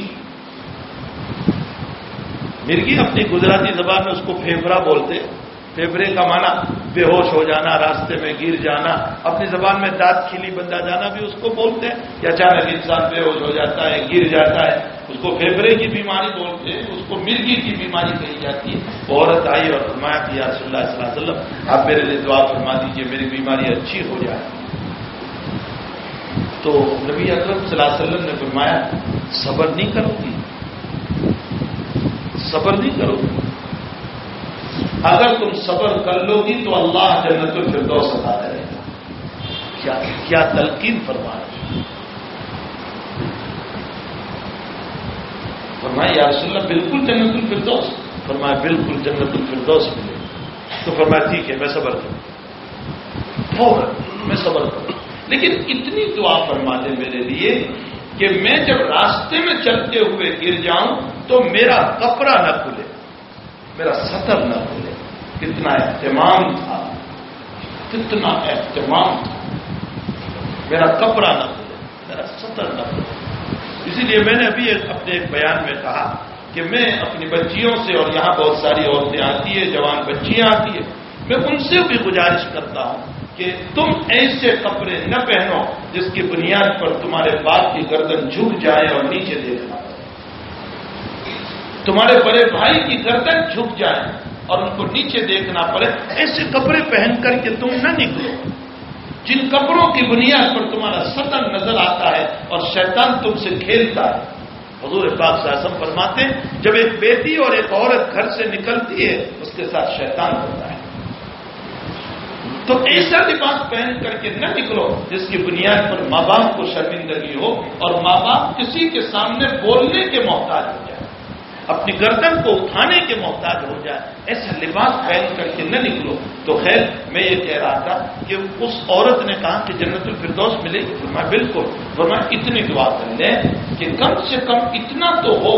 مرگی اپنی گجراتی زبان میں اس کو پھیپھڑا بولتے. پھیپھڑے کا معنی بے ہوش ہو جانا، راستے میں گر جانا. اپنی زبان میں دانت کھلی بندہ جانا بھی اس کو بولتے ہیں کہ اچانک انسان بے ہوش ہو جاتا ہے، گر جاتا ہے. اس کو پھیپھڑے کی بیماری بولتے ہیں، اس کو مرگی کی بیماری کہی جاتی ہے. وہ عورت آئی اور فرمایا کہ یا رسول اللہ صلی اللہ علیہ وسلم آپ میرے لیے دعا فرما دیجیے، میری بیماری اچھی ہو جائے. تو نبی اکرم صلی اللہ علیہ وسلم نے فرمایا صبر نہیں کرو گی، صبر نہیں کرو گی. اگر تم صبر کر لو گی تو اللہ جنت الفردوس عطا کرے گا. کیا کیا تلقین فرما رہے. فرمایا یا رسول اللہ بالکل جنت الفردوس. فرمایا بالکل جنت الفردوس ملے. تو فرمایا ٹھیک ہے میں صبر کروں، فوراً میں صبر کروں، لیکن اتنی دعا فرما دے میرے لیے کہ میں جب راستے میں چلتے ہوئے گر جاؤں تو میرا کپڑا نہ کھلے، میرا سطر نہ کھلے. کتنا اہتمام تھا، کتنا اہتمام تھا. میرا کپڑا نہ کھلے، میرا سطر نہ کھلے. اسی لیے میں نے ابھی اپنے ایک بیان میں کہا کہ میں اپنی بچیوں سے، اور یہاں بہت ساری عورتیں آتی ہیں، جوان بچیاں آتی ہیں، میں ان سے بھی گزارش کرتا ہوں کہ تم ایسے کپڑے نہ پہنو جس کی بنیاد پر تمہارے باپ کی گردن جھک جائے اور نیچے دیکھنا پڑے. تمہارے بڑے بھائی کی گردن جھک جائے اور ان کو نیچے دیکھنا پڑے. ایسے کپڑے پہن کر کے تم نہ نکلو جن کپڑوں کی بنیاد پر تمہارا سطر نظر آتا ہے اور شیطان تم سے کھیلتا ہے. حضور پاک صلی اللہ علیہ وسلم فرماتے ہیں جب ایک بیٹی اور ایک عورت گھر سے نکلتی ہے اس کے ساتھ شیطان ہوتا ہے. تو ایسا لباس پہن کر کے نہ نکلو جس کی بنیاد پر ماں باپ کو شرمندگی ہو اور ماں باپ کسی کے سامنے بولنے کے محتاج ہو جائے، اپنی گردن کو اٹھانے کے محتاج ہو جائے. ایسا لباس پہن کر کے نہ نکلو. تو خیر میں یہ کہہ رہا تھا کہ اس عورت نے کہا کہ جنت الفردوس ملے گی. فرمایا بالکل. فرمایا اتنی دعا کر لیں کہ کم سے کم اتنا تو ہو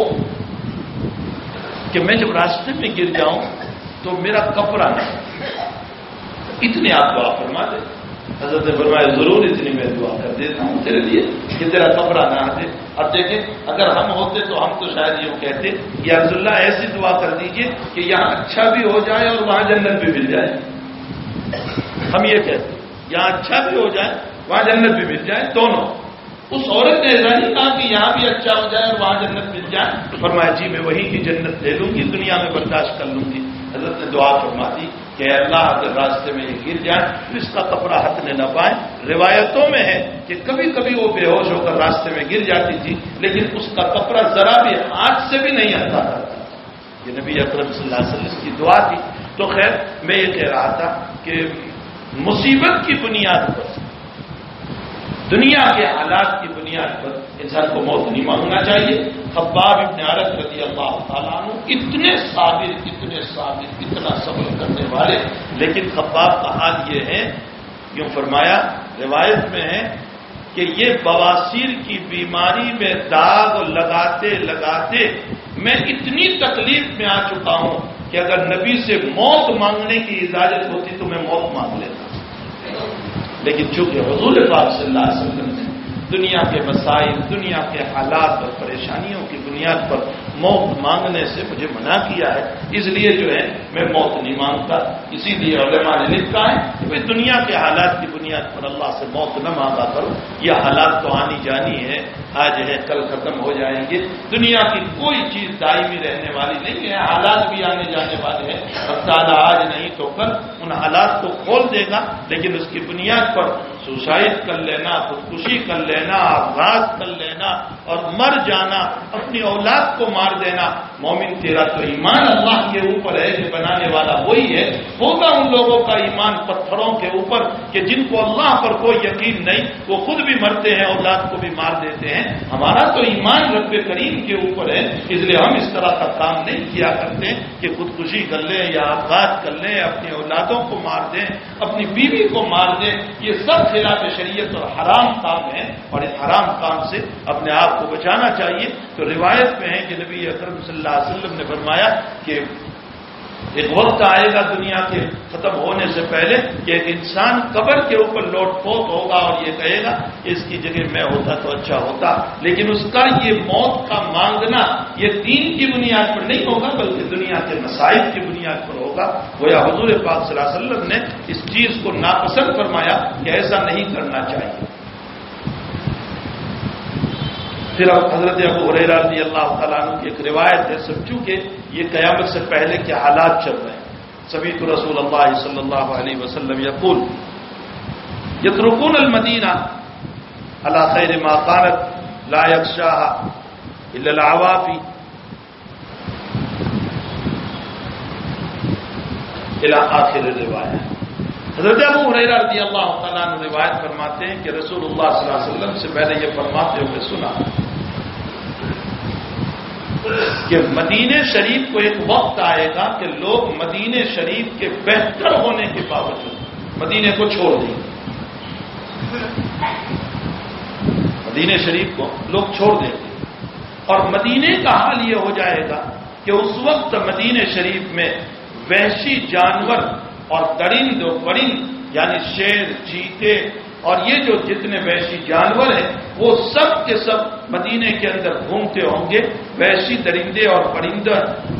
کہ میں جب راستے میں گر جاؤں تو میرا کپڑا نہ، اتنی آپ دعا فرما دے. حضرت نے فرمایا ضرور اتنی میں دعا کر دیتا ہوں تیرے لیے کہ تیرا کپڑا نہ ہٹے. اب دیکھیں اگر ہم ہوتے تو ہم تو شاید یوں کہتے یا رسول اللہ ایسی دعا کر دیجئے کہ یہاں اچھا بھی ہو جائے اور وہاں جنت بھی مل جائے. ہم یہ کہتے یہاں اچھا بھی ہو جائے وہاں جنت بھی مل جائے دونوں. اس عورت نے ایسا نہیں کہا کہ یہاں بھی اچھا ہو جائے اور وہاں جنت مل جائے. فرمایا جی میں وہی کی جنت لے لوں گی، دنیا میں برداشت کر لوں گی. حضرت نے دعا فرما دی کہ اللہ اگر راستے میں یہ گر جائے تو اس کا کپڑا ہتھنے نہ پائے. روایتوں میں ہے کہ کبھی کبھی وہ بے ہوش ہو کر راستے میں گر جاتی تھی لیکن اس کا کپڑا ذرا بھی ہاتھ سے بھی نہیں ہٹتا تھا. یہ نبی اکرم صلی اللہ علیہ وسلم کی دعا تھی. تو خیر میں یہ کہہ رہا تھا کہ مصیبت کی بنیاد پر, دنیا کے حالات کی بنیاد پر انسان کو موت نہیں مانگنا چاہیے. خباب ابن عرت رضی اللہ تعالیٰ عنہ اتنے صابر اتنے صابر اتنا صبر کرنے والے, لیکن خباب کا حال یہ ہے, یوں فرمایا روایت میں ہے کہ یہ بواسیر کی بیماری میں داغ لگاتے لگاتے میں اتنی تکلیف میں آ چکا ہوں کہ اگر نبی سے موت مانگنے کی اجازت ہوتی تو میں موت مانگ لیتا. لیکن چونکہ حضور پاک صلی اللہ علیہ وسلم نے دنیا کے مسائل, دنیا کے حالات اور پریشانیوں کی بنیاد پر موت مانگنے سے مجھے منع کیا ہے, اس لیے جو ہے میں موت نہیں مانگتا. اسی لیے علماء نے لکھا ہے کہ بھئی دنیا کے حالات کی بنیاد پر اللہ سے موت نہ مانگا کرو. یہ حالات تو آنی جانی ہے, آج ہے کل ختم ہو جائیں گے. دنیا کی کوئی چیز دائمی رہنے والی نہیں ہے, حالات بھی آنے جانے والے ہیں. اب تعالیٰ آج نہیں تو کل ان حالات کو کھول دے گا, لیکن اس کی بنیاد پر سوسائڈ کر لینا, خودکشی کر لینا, آغاز کر لینا اور مر جانا, اپنی اولاد کو مار دینا. مومن تیرا تو ایمان اللہ کے اوپر ہے کہ بنانے والا وہی ہے. ہوگا ان لوگوں کا ایمان پتھروں کے اوپر کہ جن کو اللہ پر کوئی یقین نہیں, وہ خود بھی مرتے ہیں, اولاد کو بھی مار دیتے ہیں. ہمارا تو ایمان رب کریم کے اوپر ہے, اس لیے ہم اس طرح کا کام نہیں کیا کرتے کہ خودکشی کر لیں یا آغاز کر لیں, اپنی اولادوں کو مار دیں, اپنی بیوی کو مار دیں. یہ سب خلاف شریعت اور حرام کام ہے, اور اس حرام کام سے اپنے آپ کو بچانا چاہیے. تو روایت میں ہے کہ نبی اکرم صلی اللہ علیہ وسلم نے فرمایا کہ ایک وقت آئے گا دنیا کے ختم ہونے سے پہلے کہ ایک انسان قبر کے اوپر لوٹ پوت ہوگا اور یہ کہے گا اس کی جگہ میں ہوتا تو اچھا ہوتا. لیکن اس کا یہ موت کا مانگنا یہ دین کی بنیاد پر نہیں ہوگا بلکہ دنیا کے مسائل کی بنیاد پر ہوگا. گویا حضور پاک صلی اللہ علیہ وسلم نے اس چیز کو ناپسند فرمایا کہ ایسا نہیں کرنا چاہیے. پھر اب حضرت ابو ہریرہ رضی اللہ تعالیٰ عنہ کی ایک روایت ہے, سب چونکہ یہ قیامت سے پہلے کے حالات چل رہے ہیں. سمیعت رسول اللہ صلی اللہ علیہ وسلم یقول یترکون المدینہ علی خیر ما کانت لا یغشاها الا العوافی الی آخر الروایہ. حضرت ابو ہریرہ رضی اللہ تعالیٰ عنہ روایت فرماتے ہیں کہ رسول اللہ صلی اللہ علیہ وسلم سے پہلے یہ فرماتے ہوئے سنا کہ مدینہ شریف کو ایک وقت آئے گا کہ لوگ مدینہ شریف کے بہتر ہونے کے باوجود مدینہ کو چھوڑ دیں گے. مدینہ شریف کو لوگ چھوڑ دیں گے, اور مدینہ کا حال یہ ہو جائے گا کہ اس وقت مدینہ شریف میں وحشی جانور اور درند و پرند یعنی شیر, چیتے اور یہ جو جتنے وحشی جانور ہیں وہ سب کے سب مدینے کے اندر گھومتے ہوں گے. وحشی درندے اور پرندے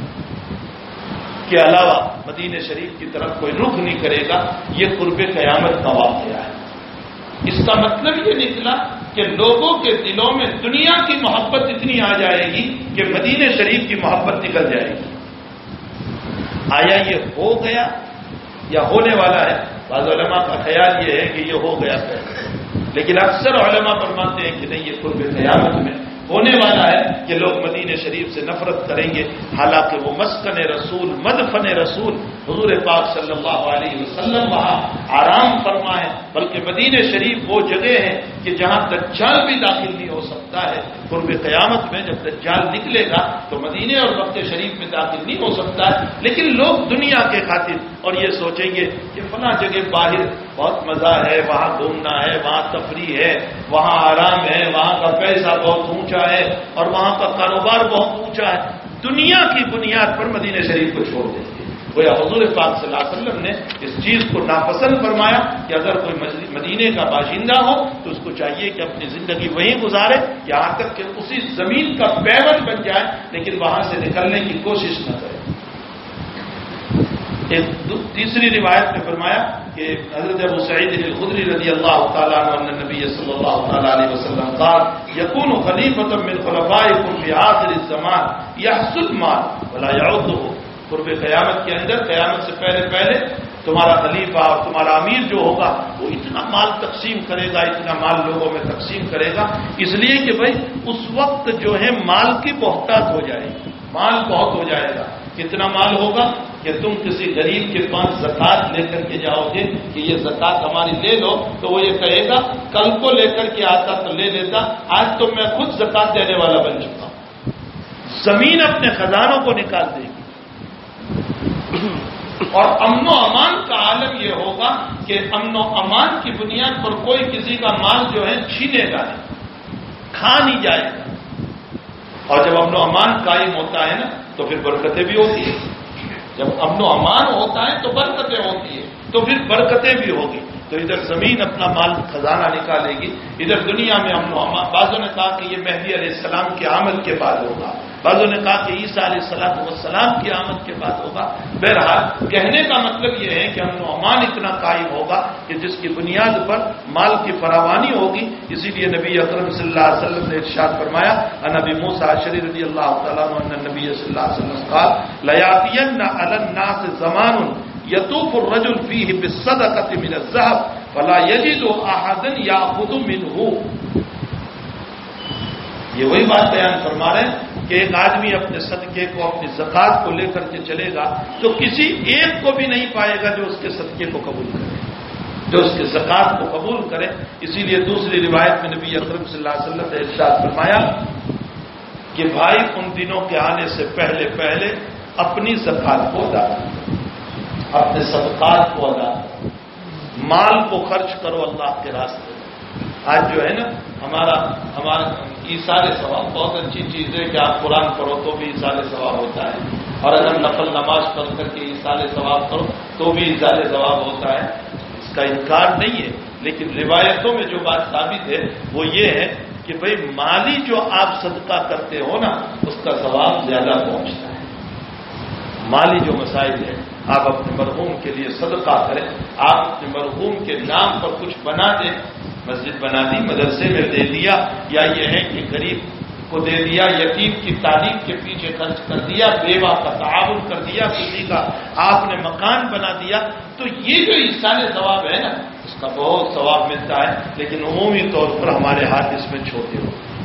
کے علاوہ مدینہ شریف کی طرف کوئی رخ نہیں کرے گا. یہ قرب قیامت کا واقعہ ہے. اس کا مطلب یہ نکلا کہ لوگوں کے دلوں میں دنیا کی محبت اتنی آ جائے گی کہ مدینہ شریف کی محبت نکل جائے گی. آیا یہ ہو گیا یا ہونے والا ہے؟ بعض علماء کا خیال یہ ہے کہ یہ ہو گیا ہے, لیکن اکثر علماء فرماتے ہیں کہ نہیں, یہ قرب قیامت میں ہونے والا ہے کہ لوگ مدینہ شریف سے نفرت کریں گے. حالانکہ وہ مسکن رسول, مدفن رسول حضور پاک صلی اللہ علیہ وسلم وہاں آرام فرما ہے, بلکہ مدینہ شریف وہ جگہ ہے کہ جہاں دجال بھی داخل نہیں ہو سکتا ہے. قرب قیامت میں جب دجال نکلے گا تو مدینہ اور مکہ شریف میں داخل نہیں ہو سکتا ہے. لیکن لوگ دنیا کے خاطر اور یہ سوچیں گے کہ فلاں جگہ باہر بہت مزہ ہے, وہاں گھومنا ہے, وہاں تفریح ہے, وہاں آرام ہے, وہاں کا پیسہ بہت اونچا ہے اور وہاں کا کاروبار بہت اونچا ہے. دنیا کی بنیاد پر مدینہ شریف کو چھوڑ دیں گے. گویا حضور پاک صلی اللہ علیہ وسلم نے اس چیز کو ناپسند فرمایا کہ اگر کوئی مدینے کا باشندہ ہو تو اس کو چاہیے کہ اپنی زندگی وہیں گزارے یہاں تک کہ اسی زمین کا پیون بن جائے, لیکن وہاں سے نکلنے کی کوشش نہ کرے. ایک تیسری روایت میں فرمایا کہ حضرت ابو سعید الخدری رضی اللہ تعالیٰ عنہ نبی صلی اللہ تعالیٰ علیہ وسلم قال یکون خلیفۃ من خلفائکم فی آخر الزمان یحصد مال ولا یعده قرب قیامت کے اندر قیامت سے پہلے پہلے تمہارا خلیفہ اور تمہارا امیر جو ہوگا وہ اتنا مال تقسیم کرے گا، اتنا مال لوگوں میں تقسیم کرے گا، اس لیے کہ بھائی اس وقت جو ہے مال کی بہتات ہو جائے گی، مال بہت ہو جائے گا۔ کتنا مال ہوگا کہ تم کسی غریب کے پاس زکات لے کر کے جاؤ گے کہ یہ زکات ہماری لے لو، تو وہ یہ کہے گا کل کو لے کر کے آتا تو لے لیتا، آج تو میں خود زکات دینے والا بن چکا ہوں۔ زمین اپنے خزانوں کو نکال دے گی، اور امن و امان کا عالم یہ ہوگا کہ امن و امان کی بنیاد پر کوئی کسی کا مال جو ہے چھینے گا نہیں، کھا نہیں جائے گا، اور جب امن و امان قائم ہوتا ہے نا تو پھر برکتیں بھی ہوتی ہیں، جب امن و امان ہوتا ہے تو برکتیں ہوتی ہیں، تو پھر برکتیں بھی ہوگی۔ تو ادھر زمین اپنا مال خزانہ نکالے گی، ادھر دنیا میں امن و امان۔ بعضوں نے کہا کہ یہ مہدی علیہ السلام کی آمد کے بعد ہوگا، بعضوں نے کہا کہ عیسیٰ علیہ السلام والسلام کی آمد کے بعد ہوگا۔ بہرحال کہنے کا مطلب یہ ہے کہ امن و امان اتنا قائم ہوگا کہ جس کی بنیاد پر مال کی فراوانی ہوگی۔ اسی لیے نبی اکرم صلی اللہ علیہ وسلم نے ارشاد فرمایا، عن ابی موسیٰ اشعری رضی اللہ تعالیٰ عنہ ان النبی صلی اللہ علیہ وسلم قال لیاتین علی الناس زمان یطوف الرجل فیہ بالصدقۃ من الذهب فلا یجد احدا یاخذ منه۔ یہ وہی بات بیان فرما رہے ہیں کہ ایک آدمی اپنے صدقے کو، اپنی زکات کو لے کر کے چلے گا تو کسی ایک کو بھی نہیں پائے گا جو اس کے صدقے کو قبول کرے، جو اس کے زکات کو قبول کرے۔ اسی لیے دوسری روایت میں نبی اکرم صلی اللہ علیہ وسلم نے ارشاد فرمایا کہ بھائی ان دنوں کے آنے سے پہلے پہلے اپنی زکات کو ادا کرو، اپنے صدقات کو ادا کرو، مال کو خرچ کرو اللہ کے راستے میں۔ آج جو ہے نا ہمارا ہمارا ایثار ثواب بہت اچھی چیز ہے کہ آپ قرآن پڑھو تو بھی ایثار ثواب ہوتا ہے، اور اگر نفل نماز پڑھ کر کے ایثار ثواب کرو تو بھی ایثار ثواب ہوتا ہے، اس کا انکار نہیں ہے۔ لیکن روایتوں میں جو بات ثابت ہے وہ یہ ہے کہ بھئی مالی جو آپ صدقہ کرتے ہو نا اس کا ثواب زیادہ پہنچتا ہے۔ مالی جو مسائل ہیں آپ اپنے مرحوم کے لیے صدقہ کریں، آپ اپنے مرحوم کے نام پر کچھ بنا دیں، مسجد بنا دی، مدرسے میں دے دیا، یا یہ ہے کہ غریب کو دے دیا، یتیم کی تعلیم کے پیچھے خرچ کر دیا، بیوہ کا تعاون کر دیا، کسی کا آپ نے مکان بنا دیا، تو یہ جو ایصال ثواب ہے نا اس کا بہت ثواب ملتا ہے۔ لیکن عمومی طور پر ہمارے ہاتھ اس میں چھوٹے ہوتے ہیں،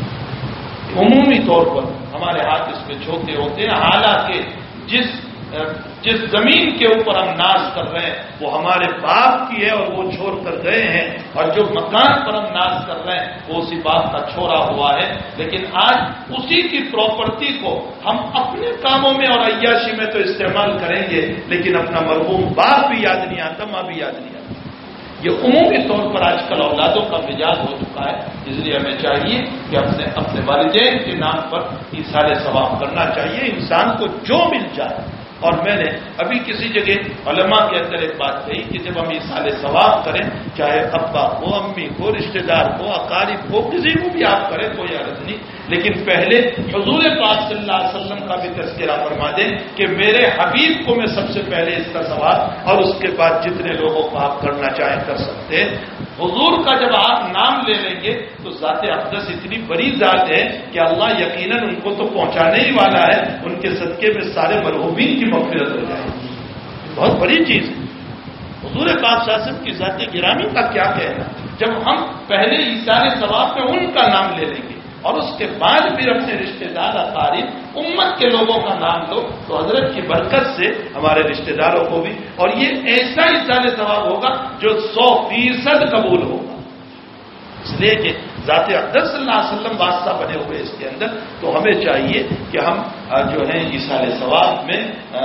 عمومی طور پر ہمارے ہاتھ اس میں چھوٹے ہوتے ہیں، حالانکہ جس جس زمین کے اوپر ہم ناز کر رہے ہیں وہ ہمارے باپ کی ہے اور وہ چھوڑ کر گئے ہیں، اور جو مکان پر ہم ناز کر رہے ہیں وہ اسی باپ کا چھوڑا ہوا ہے۔ لیکن آج اسی کی پراپرٹی کو ہم اپنے کاموں میں اور عیاشی میں تو استعمال کریں گے، لیکن اپنا مرحوم باپ بھی یاد نہیں آتا، ماں بھی یاد نہیں آتا۔ یہ عمومی طور پر آج کل اولادوں کا مزاج ہو چکا ہے، اس لیے ہمیں چاہیے کہ اپنے اپنے والدین کے نام پر ایثار ثواب کرنا چاہیے، انسان کو جو مل جائے۔ اور میں نے ابھی کسی جگہ علماء کے اندر ایک بات کہی کہ جب ہم ایثار ثواب کریں، چاہے ابا کو، امی کو، رشتہ دار کو، اقارب کو، کسی کو بھی آپ کریں کوئی عرض نہیں، لیکن پہلے حضور پاک صلی اللہ علیہ وسلم کا بھی تذکرہ فرما دیں کہ میرے حبیب کو میں سب سے پہلے اس کا ثواب، اور اس کے بعد جتنے لوگوں کو آپ کرنا چاہیں کر سکتے ہیں۔ حضور کا جب آپ نام لے لیں گے تو ذات اقدس اتنی بڑی ذات ہے کہ اللہ یقیناً ان کو تو پہنچانے ہی والا ہے، ان کے صدقے میں سارے مرحومین کی مغفرت ہو جائے گی، بہت بڑی چیز ہے۔ حضور پاک صلی اللہ علیہ وسلم کی ذات گرامی کا کیا کہنا، جب ہم پہلے ایثار ثواب میں ان کا نام لے لیں گے اور اس کے بعد پھر اپنے رشتہ دار، اقارب، امت کے لوگوں کا نام لو تو حضرت کی برکت سے ہمارے رشتہ داروں کو بھی، اور یہ ایسا ایثار ثواب ہوگا جو سو فیصد قبول ہوگا، اس لیے کہ ذات اقدس صلی اللہ علیہ وسلم واسطہ بنے ہوئے اس کے اندر۔ تو ہمیں چاہیے کہ ہم جو ہیں ایثار ثواب میں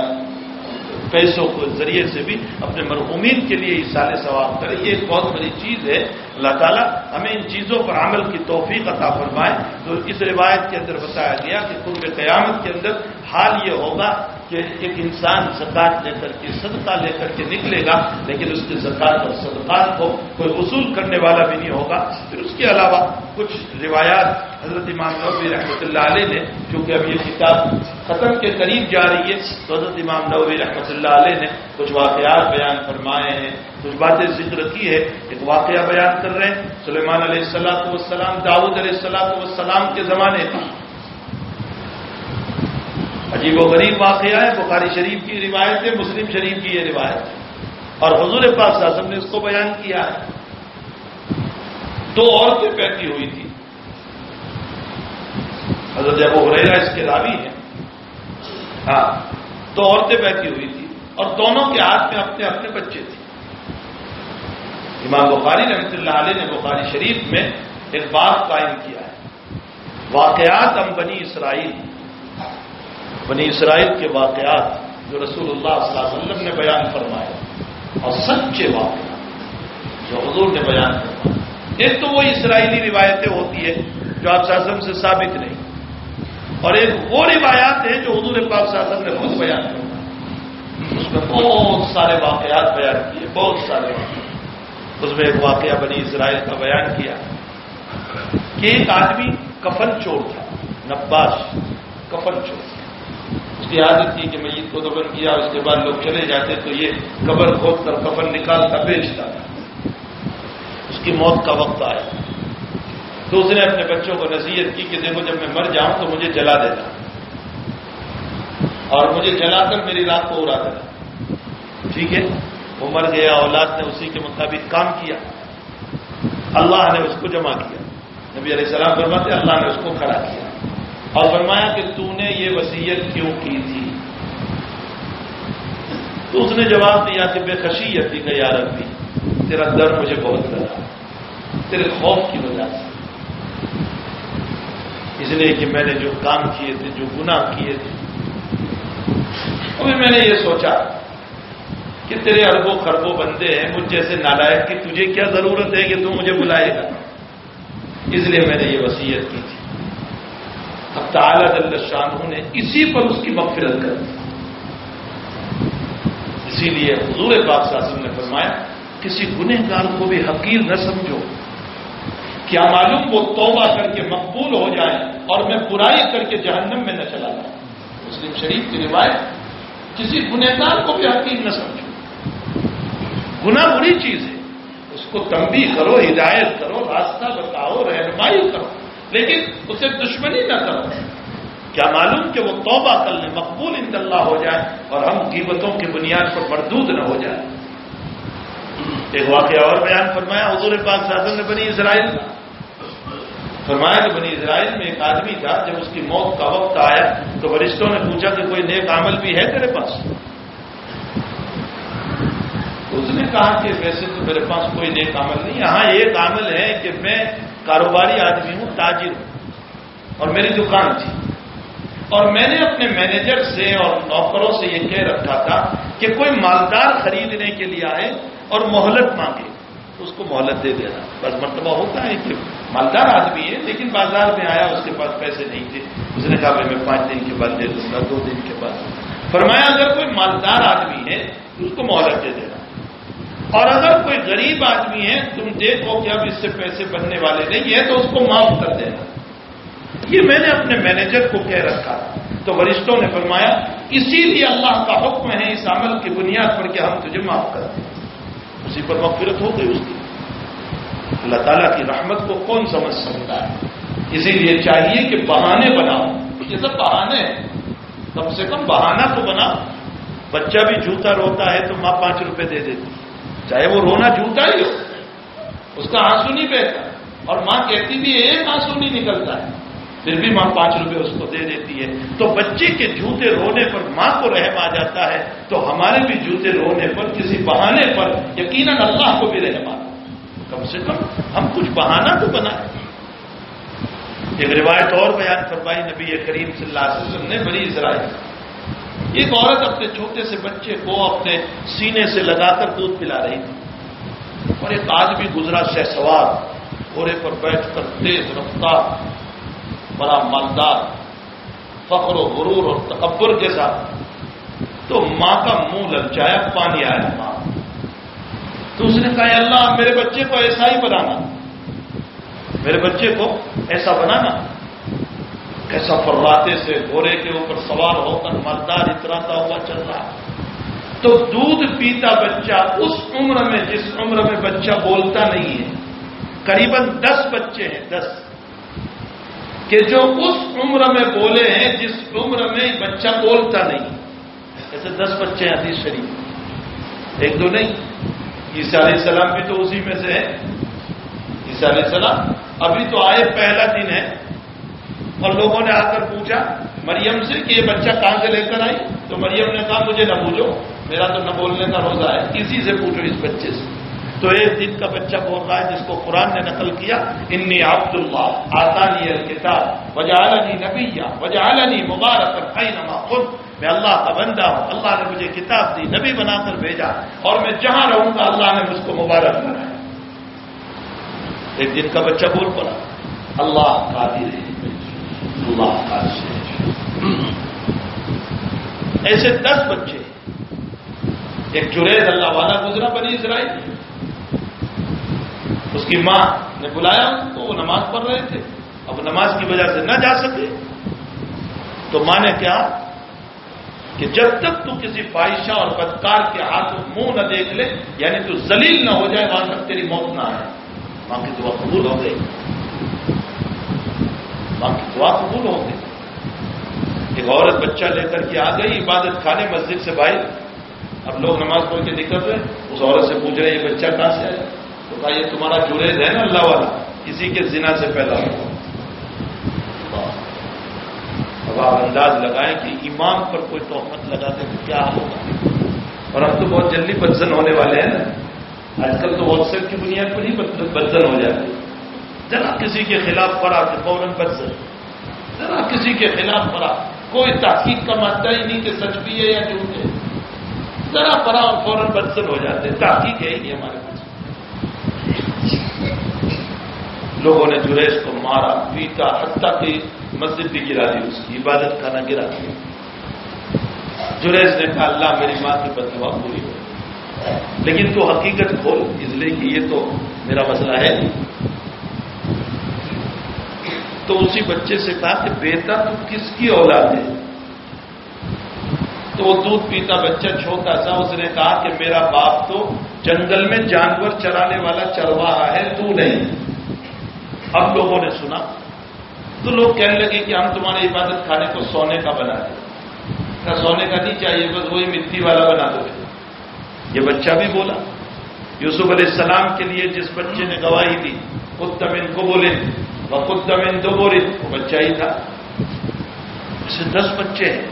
پیسوں کے ذریعے سے بھی اپنے مرحومین کے لیے ایثار ثواب کریں، یہ ایک بہت بڑی چیز ہے۔ اللہ تعالیٰ ہمیں ان چیزوں پر عمل کی توفیق عطا فرمائے۔ تو اس روایت کے اندر بتایا گیا کہ قرب قیامت کے اندر حال یہ ہوگا کہ ایک انسان زکات لے کر کے، صدقہ لے کر کے نکلے گا، لیکن اس کے زکات اور صدقات کو کوئی وصول کرنے والا بھی نہیں ہوگا۔ پھر اس کے علاوہ کچھ روایات حضرت امام نووی رحمۃ اللہ علیہ نے، چونکہ اب یہ کتاب ختم کے قریب جا رہی ہے، تو حضرت امام نووی رحمۃ اللہ علیہ نے کچھ واقعات بیان فرمائے ہیں، کچھ باتیں ذکر کی ہے۔ ایک واقعہ بیان کر رہے ہیں سلیمان علیہ السلام والسلام، داؤد علیہ السلام والسلام کے زمانے کا۔ عجیب و غریب واقعہ ہے، بخاری شریف کی روایت ہے، مسلم شریف کی یہ روایت ہے، اور حضور پاک صلی اللہ علیہ وسلم نے اس کو بیان کیا ہے۔ دو عورتیں بیٹھی ہوئی تھی، حضرت ابو ہریرہ اس کے راوی ہیں، ہاں دو عورتیں بیٹھی ہوئی تھی اور دونوں کے ہاتھ میں اپنے اپنے بچے تھے۔ امام بخاری رحمۃ اللہ علیہ نے بخاری شریف میں ایک باب قائم کیا ہے، واقعات ام بنی اسرائیل، بنی اسرائیل کے واقعات جو رسول اللہ صلی اللہ علیہ وسلم نے بیان فرمائے اور سچے واقعات جو حضور نے بیان فرمائے۔ ایک تو وہ اسرائیلی روایتیں ہوتی ہے جو آپ صلی اللہ علیہ وسلم سے ثابت نہیں، اور ایک وہ روایات ہیں جو حضور پاک صلی اللہ علیہ وسلم نے خود بیان فرمائے۔ اس میں بہت سارے واقعات بیان کیے، بہت سارے واقعات۔ اس میں ایک واقعہ بنی اسرائیل کا بیان کیا کہ ایک آدمی کفن چور تھا، نباش کفن چور تھا۔ اس کی عادت تھی کہ میت کو دفن کیا، اس کے بعد لوگ چلے جاتے تو یہ قبر کھود کر کفن نکال کر بیچتا تھا۔ اس کی موت کا وقت آیا تو اس نے اپنے بچوں کو نصیحت کی کہ دیکھو جب میں مر جاؤں تو مجھے جلا دینا، اور مجھے جلا کر میری رات کو اڑا دینا، ٹھیک ہے؟ وہ مر گیا، اولاد نے اسی کے مطابق کام کیا، اللہ نے اس کو جمع کیا۔ نبی علیہ السلام فرماتے اللہ نے اس کو کھڑا کیا اور فرمایا کہ تو نے یہ وصیت کیوں کی تھی؟ تو اس نے جواب دیا کہ بے خشیتی کا یا ربی، تیرا ڈر مجھے بہت لگا، تیرے خوف کی وجہ سے، اس لیے کہ میں نے جو کام کیے تھے، جو گناہ کیے تھے، ابھی میں نے یہ سوچا کہ تیرے اربوں خربوں بندے ہیں مجھ جیسے نالائق کی، تجھے کیا ضرورت ہے کہ تو مجھے بلائے گا؟ اس لیے میں نے یہ وصیت کی تھی۔ اب تعالیٰ جل شانہ نے اسی پر اس کی مغفرت کر دی۔ اسی لیے حضور پاک صلی اللہ علیہ وسلم نے فرمایا کسی گنہگار کو بھی حقیر نہ سمجھو، کیا معلوم وہ توبہ کر کے مقبول ہو جائے اور میں برائی کر کے جہنم میں نہ چلا جاؤں۔ مسلم شریف کی روایت، کسی گنہگار کو بھی حقیر نہ سمجھو، گناہ بری چیز ہے، اس کو تنبیہ کرو، ہدایت کرو، راستہ بتاؤ، رہنمائی کرو، لیکن اسے دشمنی نہ کرو، کیا معلوم کہ وہ توبہ کر لے، مقبول عند اللہ ہو جائے اور ہم غیبتوں کی بنیاد پر مردود نہ ہو جائے۔ ایک واقعہ اور بیان فرمایا حضور پاک صلی اللہ علیہ وسلم نے بنی اسرائیل کا، فرمایا کہ بنی اسرائیل میں ایک آدمی تھا، جب اس کی موت کا وقت آیا تو فرشتوں نے پوچھا کہ کوئی نیک عمل بھی ہے تیرے پاس؟ اس نے کہا کہ ویسے تو میرے پاس کوئی نیک عمل نہیں، یہاں ایک عمل ہے کہ میں کاروباری آدمی ہوں، تاجر ہوں، اور میری دکان تھی، اور میں نے اپنے مینیجر سے اور نوکروں سے یہ کہہ رکھا تھا کہ کوئی مالدار خریدنے کے لیے آئے اور مہلت مانگے تو اس کو مہلت دے دینا۔ بس مرتبہ ہوتا ہے کہ مالدار آدمی ہے لیکن بازار میں آیا، اس کے پاس پیسے نہیں تھے، اس نے کہا میں پانچ دن کے بعد دے دوں گا، دو دن کے بعد۔ فرمایا اگر کوئی مالدار آدمی ہے تو اس کو مہلت دے دینا، اور اگر کوئی غریب آدمی ہے تم دیکھو کہ اب اس سے پیسے بننے والے نہیں ہیں تو اس کو معاف کر دینا۔ یہ میں نے اپنے مینیجر کو کہہ رکھا تو فرشتوں نے فرمایا اسی لیے اللہ کا حکم ہے اس عمل کی بنیاد پر کہ ہم تجھے معاف کر دیں، اسی پر مغفرت ہو گئی اس کی۔ اللہ تعالیٰ کی رحمت کو کون سمجھ سکتا ہے؟ اسی لیے چاہیے کہ بہانے بناؤ، یہ سب بہانے ہیں، کم سے کم بہانہ تو بناؤ۔ بچہ بھی جھوتا روتا ہے تو ماں پانچ روپے دے دیتی، چاہے وہ رونا جھوٹا ہی ہو، اس کا آنسو نہیں بہتا، اور ماں کہتی بھی ایک آنسو نہیں نکلتا ہے، پھر بھی ماں پانچ روپے اس کو دے دیتی ہے۔ تو بچے کے جھوٹے رونے پر ماں کو رحم آ جاتا ہے، تو ہمارے بھی جھوٹے رونے پر کسی بہانے پر یقیناً اللہ کو بھی رحم آتا ہے۔ کم سے کم ہم کچھ بہانہ تو بنائیں۔ ایک روایت اور بیان فرمائی نبی کریم صلی اللہ علیہ وسلم نے بنی اسرائیل، ایک عورت اپنے چھوٹے سے بچے کو اپنے سینے سے لگا کر دودھ پلا رہی تھی، اور ایک آدمی گزرا شہ سوار گھوڑے پر بیٹھ کر تیز رفتار، بڑا مالدار، فخر و غرور اور تکبر کے ساتھ، تو ماں کا منہ للچایا، پانی آیا ماں، تو اس نے کہا اے اللہ میرے بچے کو ایسا ہی بنانا، میرے بچے کو ایسا بنانا۔ کیسا فراتے سے گھوڑے کے اوپر سوار ہو کر مالدار اتراتا ہوا چل رہا، تو دودھ پیتا بچہ اس عمر میں جس عمر میں بچہ بولتا نہیں ہے، قریباً دس بچے ہیں، دس کہ جو اس عمر میں بولے ہیں جس عمر میں بچہ بولتا نہیں. ایسے دس بچے ہیں حدیث شریف، ایک دو نہیں. عیسیٰ علیہ السلام بھی تو اسی میں سے ہے. عیسیٰ علیہ السلام ابھی تو آئے، پہلا دن ہے، اور لوگوں نے آ کر پوچھا مریم سے کہ یہ بچہ کہاں سے لے کر آئی؟ تو مریم نے کہا مجھے نہ پوچھو، میرا تو نہ بولنے کا روزہ ہے، کسی سے پوچھو اس بچے سے. تو ایک دن کا بچہ بول رہا ہے جس کو قرآن نے نقل کیا، انی عبد اللہ آتانی الکتاب وجعلنی نبیا وجعلنی مبارکا اینما کنت. میں اللہ کا بندہ ہوں، اللہ نے مجھے کتاب دی، نبی بنا کر بھیجا، اور میں جہاں رہوں گا اللہ نے مجھ کو مبارک بنایا. ایک دن کا بچہ بول پڑا اللہ قادر ہے، اللہ قادر ہے. ایسے دس بچے. ایک جریج اللہ والا گزرا بنی اسرائیل، اس کی ماں نے بلایا ان کو، وہ نماز پڑھ رہے تھے، اب نماز کی وجہ سے نہ جا سکے. تو ماں نے کہا کہ جب تک تو کسی فاحشہ اور بدکار کے ہاتھ منہ نہ دیکھ لے، یعنی تو ذلیل نہ ہو جائے، وہاں تک تیری موت نہ آئے. ماں کی دعا قبول ہو گئی، ماں کی دعا قبول ہو گئی. ایک عورت بچہ لے کر کے آ گئی عبادت خانے مسجد سے باہر. اب لوگ نماز پڑھ کے نکل رہے، اس عورت سے پوچھ رہے یہ بچہ کہاں سے آیا؟ تو کہا یہ تمہارا جریج ہے نا اللہ والا، اسی کے زنا سے پیدا ہوا. اب آپ انداز لگائیں کہ امام پر کوئی تہمت لگا دے تو کیا ہوگا. اور اب تو بہت جلدی بدزن ہونے والے ہیں نا، آج کل تو واٹس ایپ کی بنیاد پر ہی بدزن ہو جاتے. ذرا کسی کے خلاف پڑا کہ فوراً بدزن، ذرا کسی کے خلاف پڑا، کوئی تحقیق کا مادہ ہی نہیں کہ سچ بھی ہے یا جھوٹ ہے، ذرا پڑا اور فوراً بدزن ہو جاتے. تحقیق ہے ہی نہیں ہمارے پاس. لوگوں نے جریج کو مارا پیٹا، حتیٰ کہ مسجد بھی گرا دی، اس کی عبادت خانہ گرا دیا. جریج نے کہا اللہ میری ماں کی بددعا پوری ہو، لیکن تو حقیقت کھول، اس لیے کہ یہ تو میرا مسئلہ ہے نہیں. تو اسی بچے سے کہا کہ بیٹا تو کس کی اولاد ہے؟ تو وہ دودھ پیتا بچہ چھوٹا سا، اس نے کہا کہ میرا باپ تو جنگل میں جانور چرانے والا چرواہا ہے، تو نہیں. اب لوگوں نے سنا تو لوگ کہنے لگے کہ ہم تمہارے عبادت خانے کو سونے کا بنا دیں. کہا سونے کا نہیں چاہیے، بس وہی مٹی والا بنا دو. یہ بچہ بھی بولا. یوسف علیہ السلام کے لیے جس بچے نے گواہی دی خود تمن کو بولے وہ خود تمن دو بولے، وہ بچہ ہی تھا. اسے دس بچے ہیں.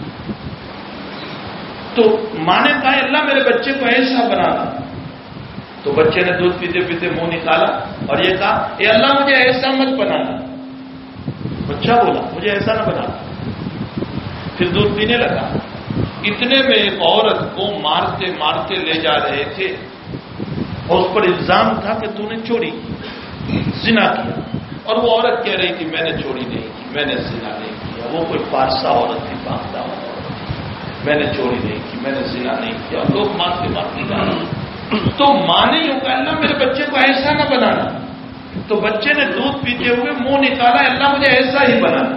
تو ماں نے کہا اللہ میرے بچے کو ایسا بنانا. تو بچے نے دودھ پیتے پیتے منہ نکالا اور یہ کہا اے اللہ مجھے ایسا مت بنانا. بچہ بولا مجھے ایسا نہ بنانا. پھر دودھ پینے لگا. اتنے میں ایک عورت کو مارتے مارتے لے جا رہے تھے اور اس پر الزام تھا کہ تو نے چوری کی، زنا کیا. اور وہ عورت کہہ رہی تھی میں نے چوری نہیں کی، میں نے زنا نہیں کیا. وہ کوئی پارسا عورت تھی، پاکدہ عورت، میں نے چوری نہیں کی، میں نے زنا نہیں کیا. اور لوگ مارتے مارتے جا رہے. تو ماں نے یوں کہا اللہ میرے بچے کو ایسا نہ بنانا. تو بچے نے دودھ پیتے ہوئے منہ نکالا اللہ مجھے ایسا ہی بنانا.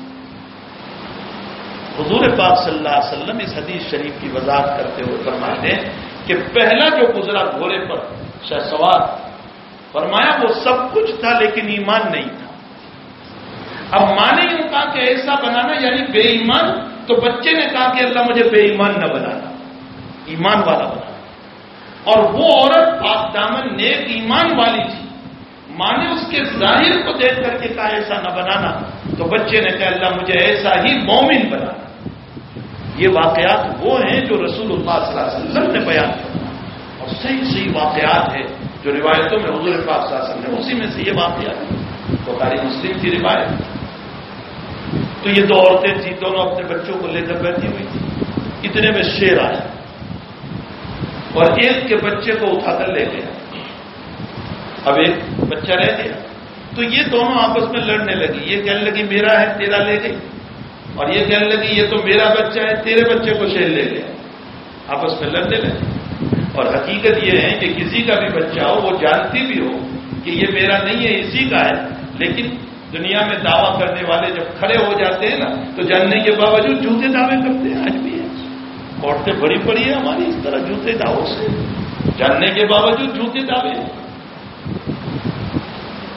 حضور پاک صلی اللہ علیہ وسلم اس حدیث شریف کی وضاحت کرتے ہوئے فرماتے ہیں کہ پہلا جو گزرا گھوڑے پر شہ سوار، فرمایا وہ سب کچھ تھا لیکن ایمان نہیں تھا. اب ماں نے یوں کہا کہ ایسا بنانا یعنی بے ایمان. تو بچے نے کہا کہ اللہ مجھے بے ایمان نہ بنانا، ایمان والا بنانا. اور وہ عورت پاک دامن نیک ایمان والی تھی. ماں نے اس کے ظاہر کو دیکھ کر کے کہا ایسا نہ بنانا. تو بچے نے کہا اللہ مجھے ایسا ہی مومن بنانا. یہ واقعات وہ ہیں جو رسول اللہ صلی اللہ علیہ وسلم نے بیان کیا، اور صحیح صحیح واقعات ہیں جو روایتوں میں حضور پاک صلی اللہ علیہ وسلم نے، اسی میں سے یہ واقعات ہیں. بخاری مسلم کی روایت. تو یہ دو عورتیں تھیں، دونوں اپنے بچوں کو لے کر بیٹھی ہوئی تھی. اتنے میں شیر آیا اور ایک کے بچے کو اٹھا کر لے گیا. اب ایک بچہ رہ گیا. تو یہ دونوں آپس میں لڑنے لگی. یہ کہنے لگی میرا ہے تیرا لے گئی، اور یہ کہنے لگی یہ تو میرا بچہ ہے تیرے بچے کو شیر لے گیا. آپس میں لڑنے لگے. اور حقیقت یہ ہے کہ کسی کا بھی بچہ ہو وہ جانتی بھی ہو کہ یہ میرا نہیں ہے اسی کا ہے، لیکن دنیا میں دعویٰ کرنے والے جب کھڑے ہو جاتے ہیں نا تو جاننے کے باوجود جھوٹے دعوے کرتے ہیں. آج بھی ہے، عورتیں بڑی پڑی ہے ہماری اس طرح جھوٹے دعووں سے، جاننے کے باوجود جھوٹے دعوے.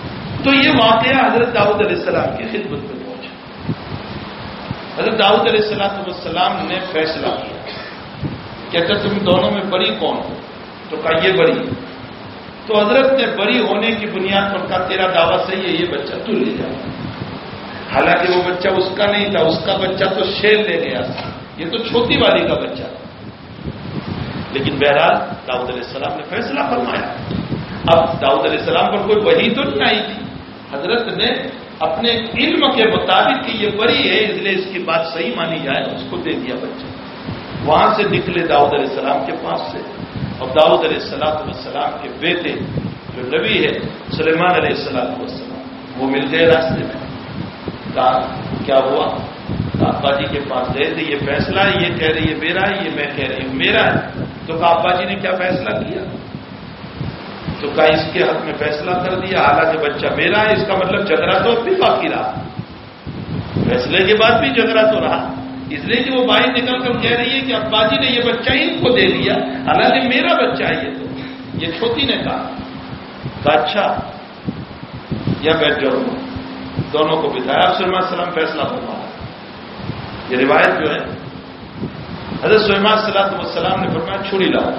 تو یہ واقعہ حضرت داؤد علیہ السلام کی خدمت میں پہنچا. حضرت داؤد علیہ السلام والسلام نے فیصلہ کیا، کہتا تم دونوں میں بری کون ہو؟ تو کہا یہ بری. تو حضرت نے بری ہونے کی بنیاد پر کہا تیرا دعویٰ صحیح ہے، یہ بچہ تو لے جا. حالانکہ وہ بچہ اس کا نہیں تھا، اس کا بچہ تو شیر لے گیا، یہ تو چھوٹی والی کا بچہ تھا. لیکن بہرحال داؤد علیہ السلام نے فیصلہ فرمایا. اب داؤد علیہ السلام پر کوئی وحی تو نہیں آئی تھی، حضرت نے اپنے علم کے مطابق کہ یہ بری ہے اس لیے اس کی بات صحیح مانی جائے اس کو دے دیا بچہ. وہاں سے نکلے داؤد علیہ السلام کے پاس سے، اور داؤد علیہ السلام کے بیٹے جو نبی ہے سلیمان علیہ السلام وہ مل گئے راستے میں. کہا کیا ہوا؟ ابا جی کے پاس گئے تھے، یہ فیصلہ ہے، یہ کہہ رہی ہے میرا ہے، یہ میں کہہ رہی ہوں میرا ہے. تو کہا ابا جی نے کیا فیصلہ کیا؟ تو کہا اس کے حق میں فیصلہ کر دیا، حالانکہ بچہ میرا ہے. اس کا مطلب جھگڑا تو اب بھی باقی رہا، فیصلے کے بعد بھی جھگڑا تو رہا، اس لیے کہ وہ بھائی نکل کر کہہ رہی ہے کہ ابا جی نے یہ بچہ ان کو دے دیا، حالانکہ میرا بچہ ہے یہ. تو یہ چھوٹی نے کہا کہا اچھا یا بیٹھ جاؤ. دونوں کو بتایا. آپ سلیمان علیہ السلام فیصلہ فرمایا. یہ روایت جو ہے حضرت سلیمان علیہ السلام نے فرمایا چھری لاؤ،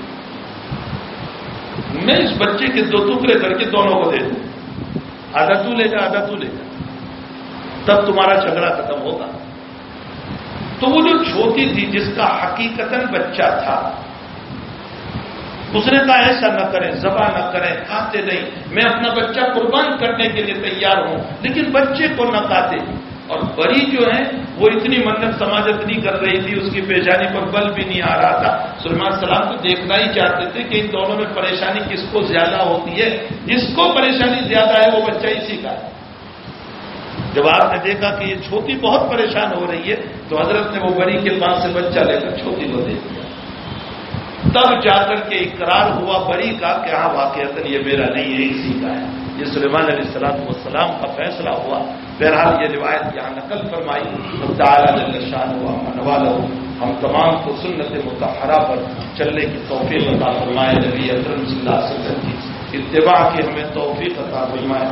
میں اس بچے کے دو ٹکڑے کر کے دونوں کو دے دوں، آدھا تو لے جا آدھا تو لے جا، تب تمہارا جھگڑا ختم ہوگا. تو وہ جو چھوٹی تھی جس کا حقیقتاً بچہ تھا، اس نے کہا ایسا نہ کریں، ذبح نہ کریں، کھاتے نہیں، میں اپنا بچہ قربان کرنے کے لیے تیار ہوں لیکن بچے کو نہ کھاتے. اور بڑی جو ہے وہ اتنی منت سماجت نہیں کر رہی تھی، اس کی پیشانی پر بل بھی نہیں آ رہا تھا. سلیمان السلام تو دیکھنا ہی چاہتے تھے کہ ان دونوں میں پریشانی کس کو زیادہ ہوتی ہے. جس کو پریشانی زیادہ ہے وہ بچہ اسی کا ہے. جب آپ نے دیکھا کہ یہ چھوٹی بہت پریشان ہو رہی ہے تو حضرت نے وہ بڑی کے پاس سے بچہ لے کر چھوٹی کو دے دیا. تب جا کر کے اقرار ہوا بڑی کا کہ ہاں واقعتاً یہ میرا نہیں ہے، اسی کا ہے. یہ سلیمان علیہ السلام کا فیصلہ ہوا. بہرحال یہ روایت یہاں نقل فرمائی. تعالیٰ جل شانہ ونوالہ ہم تمام کو سنت مطہرہ پر چلنے کی توفیق عطا فرمائے، نبی اکرم صلی اللہ علیہ وسلم کی اتباع کی ہمیں توفیق عطا فرمائے.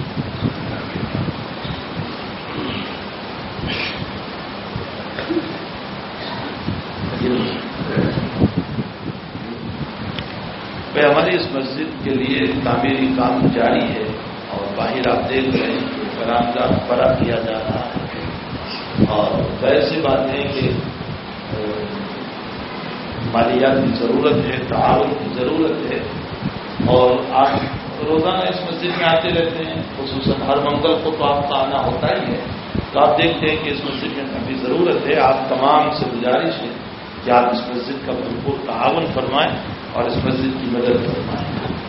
ہماری اس مسجد کے لیے تعمیری کام جاری ہے اور باہر آپ دیکھ رہے ہیں کہ برآمدہ بڑا کیا جا رہا ہے. اور ظاہر سی بات ہے کہ مالیات کی ضرورت ہے، تعاون کی ضرورت ہے. اور آپ روزانہ اس مسجد میں آتے رہتے ہیں، خصوصاً ہر منگل کو تو آپ کا آنا ہوتا ہی ہے. تو آپ دیکھتے ہیں کہ اس مسجد میں کافی ضرورت ہے. آپ تمام سے گزارش ہے کہ آپ اس مسجد کا بھرپور تعاون فرمائیں اور اس مسجد کی مدد فرمائیں.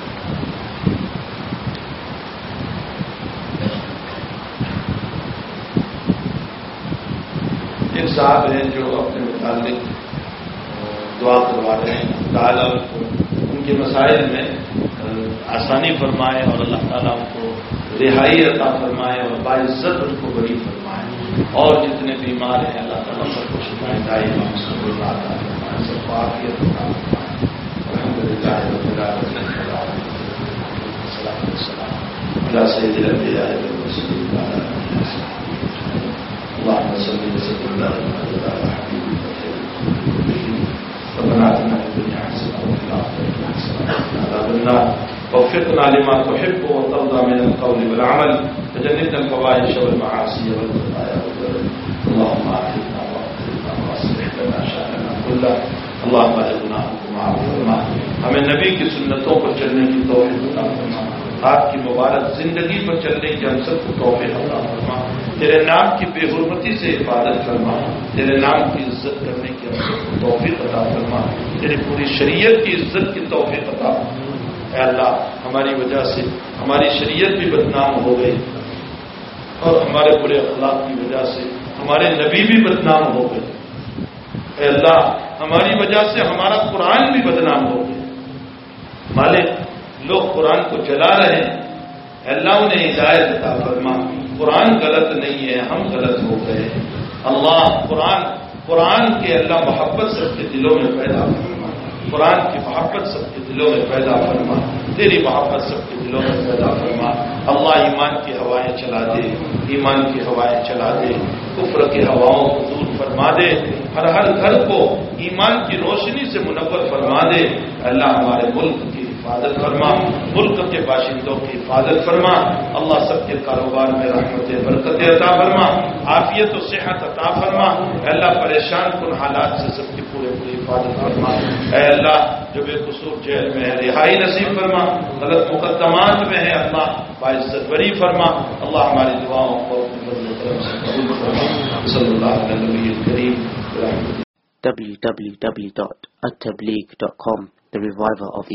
ایک صاحب ہیں جو اپنے متعلق دعا کروا رہے ہیں، تعالیٰ ان کے مسائل میں آسانی فرمائے اور اللہ تعالیٰ ان کو رہائی عطا فرمائے اور باعزت ان کو بری فرمائے. اور جتنے بیمار ہیں اللہ تعالیٰ سب کو شفا دائمہ سب کو عطا فرمائے، سب کو عافیت عطا فرمائے. الحمدللہ رب العالمین والصلاۃ والسلام علی سید الانبیاء والمرسلین وعلی آلہ وصحبہ. اللهم صل وسلم وبارك على حبيبك ربنا آتنا في الدنيا حسنة وفي الآخرة حسنة وقنا عذاب النار. وفقنا لما تحب وترضى من القول والعمل وجنبنا الفواحش والمعاصي والخطايا والذنوب. اللهم اغفرنا واغفرنا واصلح لنا شأننا كله. اللهم اجعلنا معك فرما. ہمیں نبی کی سنتوں پر چلنے کی توفیق عطا فرما. آپ کی مبارک زندگی پر چلنے کی ہم سب کو توفیق عطا فرما. تیرے نام کی بے حرمتی سے حفاظت فرما. تیرے نام کی عزت کرنے کی ہم سب کو توفیق عطا فرما. تیری پوری شریعت کی عزت کی توفیق عطا فرما. اے اللہ ہماری وجہ سے ہماری شریعت بھی بدنام ہو گئی اور ہمارے برے اخلاق کی وجہ سے ہمارے نبی بھی بدنام ہو گئے. اے اللہ ہماری وجہ سے ہمارا قرآن بھی بدنام ہو گیا. مالک لوگ قرآن کو جلا رہے ہیں، اے اللہ انہیں ہدایت عطا فرما. قرآن غلط نہیں ہے، ہم غلط ہو گئے. اللہ قرآن قرآن کے اللہ محبت سب کے دلوں میں پیدا فرما. قرآن کی محبت سب کے دلوں میں پیدا فرما، تیری محبت سب کے دلوں میں پیدا فرما۔ اللہ ایمان کی ہوائیں چلا دے، ایمان کی ہوائیں چلا دے، کفر کی ہواؤں کو دور فرما دے، ہر ہر گھر کو ایمان کی روشنی سے منور فرما دے۔ اللہ ہمارے ملک کی حفاظت فرما، ملک کے باشندوں کی حفاظت فرما۔ اللہ سب کے کاروبار میں رحمت برکت عطا فرما، عافیت و صحت عطا فرما۔ اے اللہ پریشان کن حالات سے سب کی پورے پوری حفاظت فرما۔ اے اللہ جو بے قصور جیل میں ہے رہائی نصیب فرما، غلط مقدمات میں ہے اللہ باعزت بری فرما۔ اللہ ہماری دعاؤں کو اپنے فضل و کرم سے قبول فرما۔ صلی اللہ علیہ نبی الکریم۔ w w w dot at tabligh dot com, the reviver of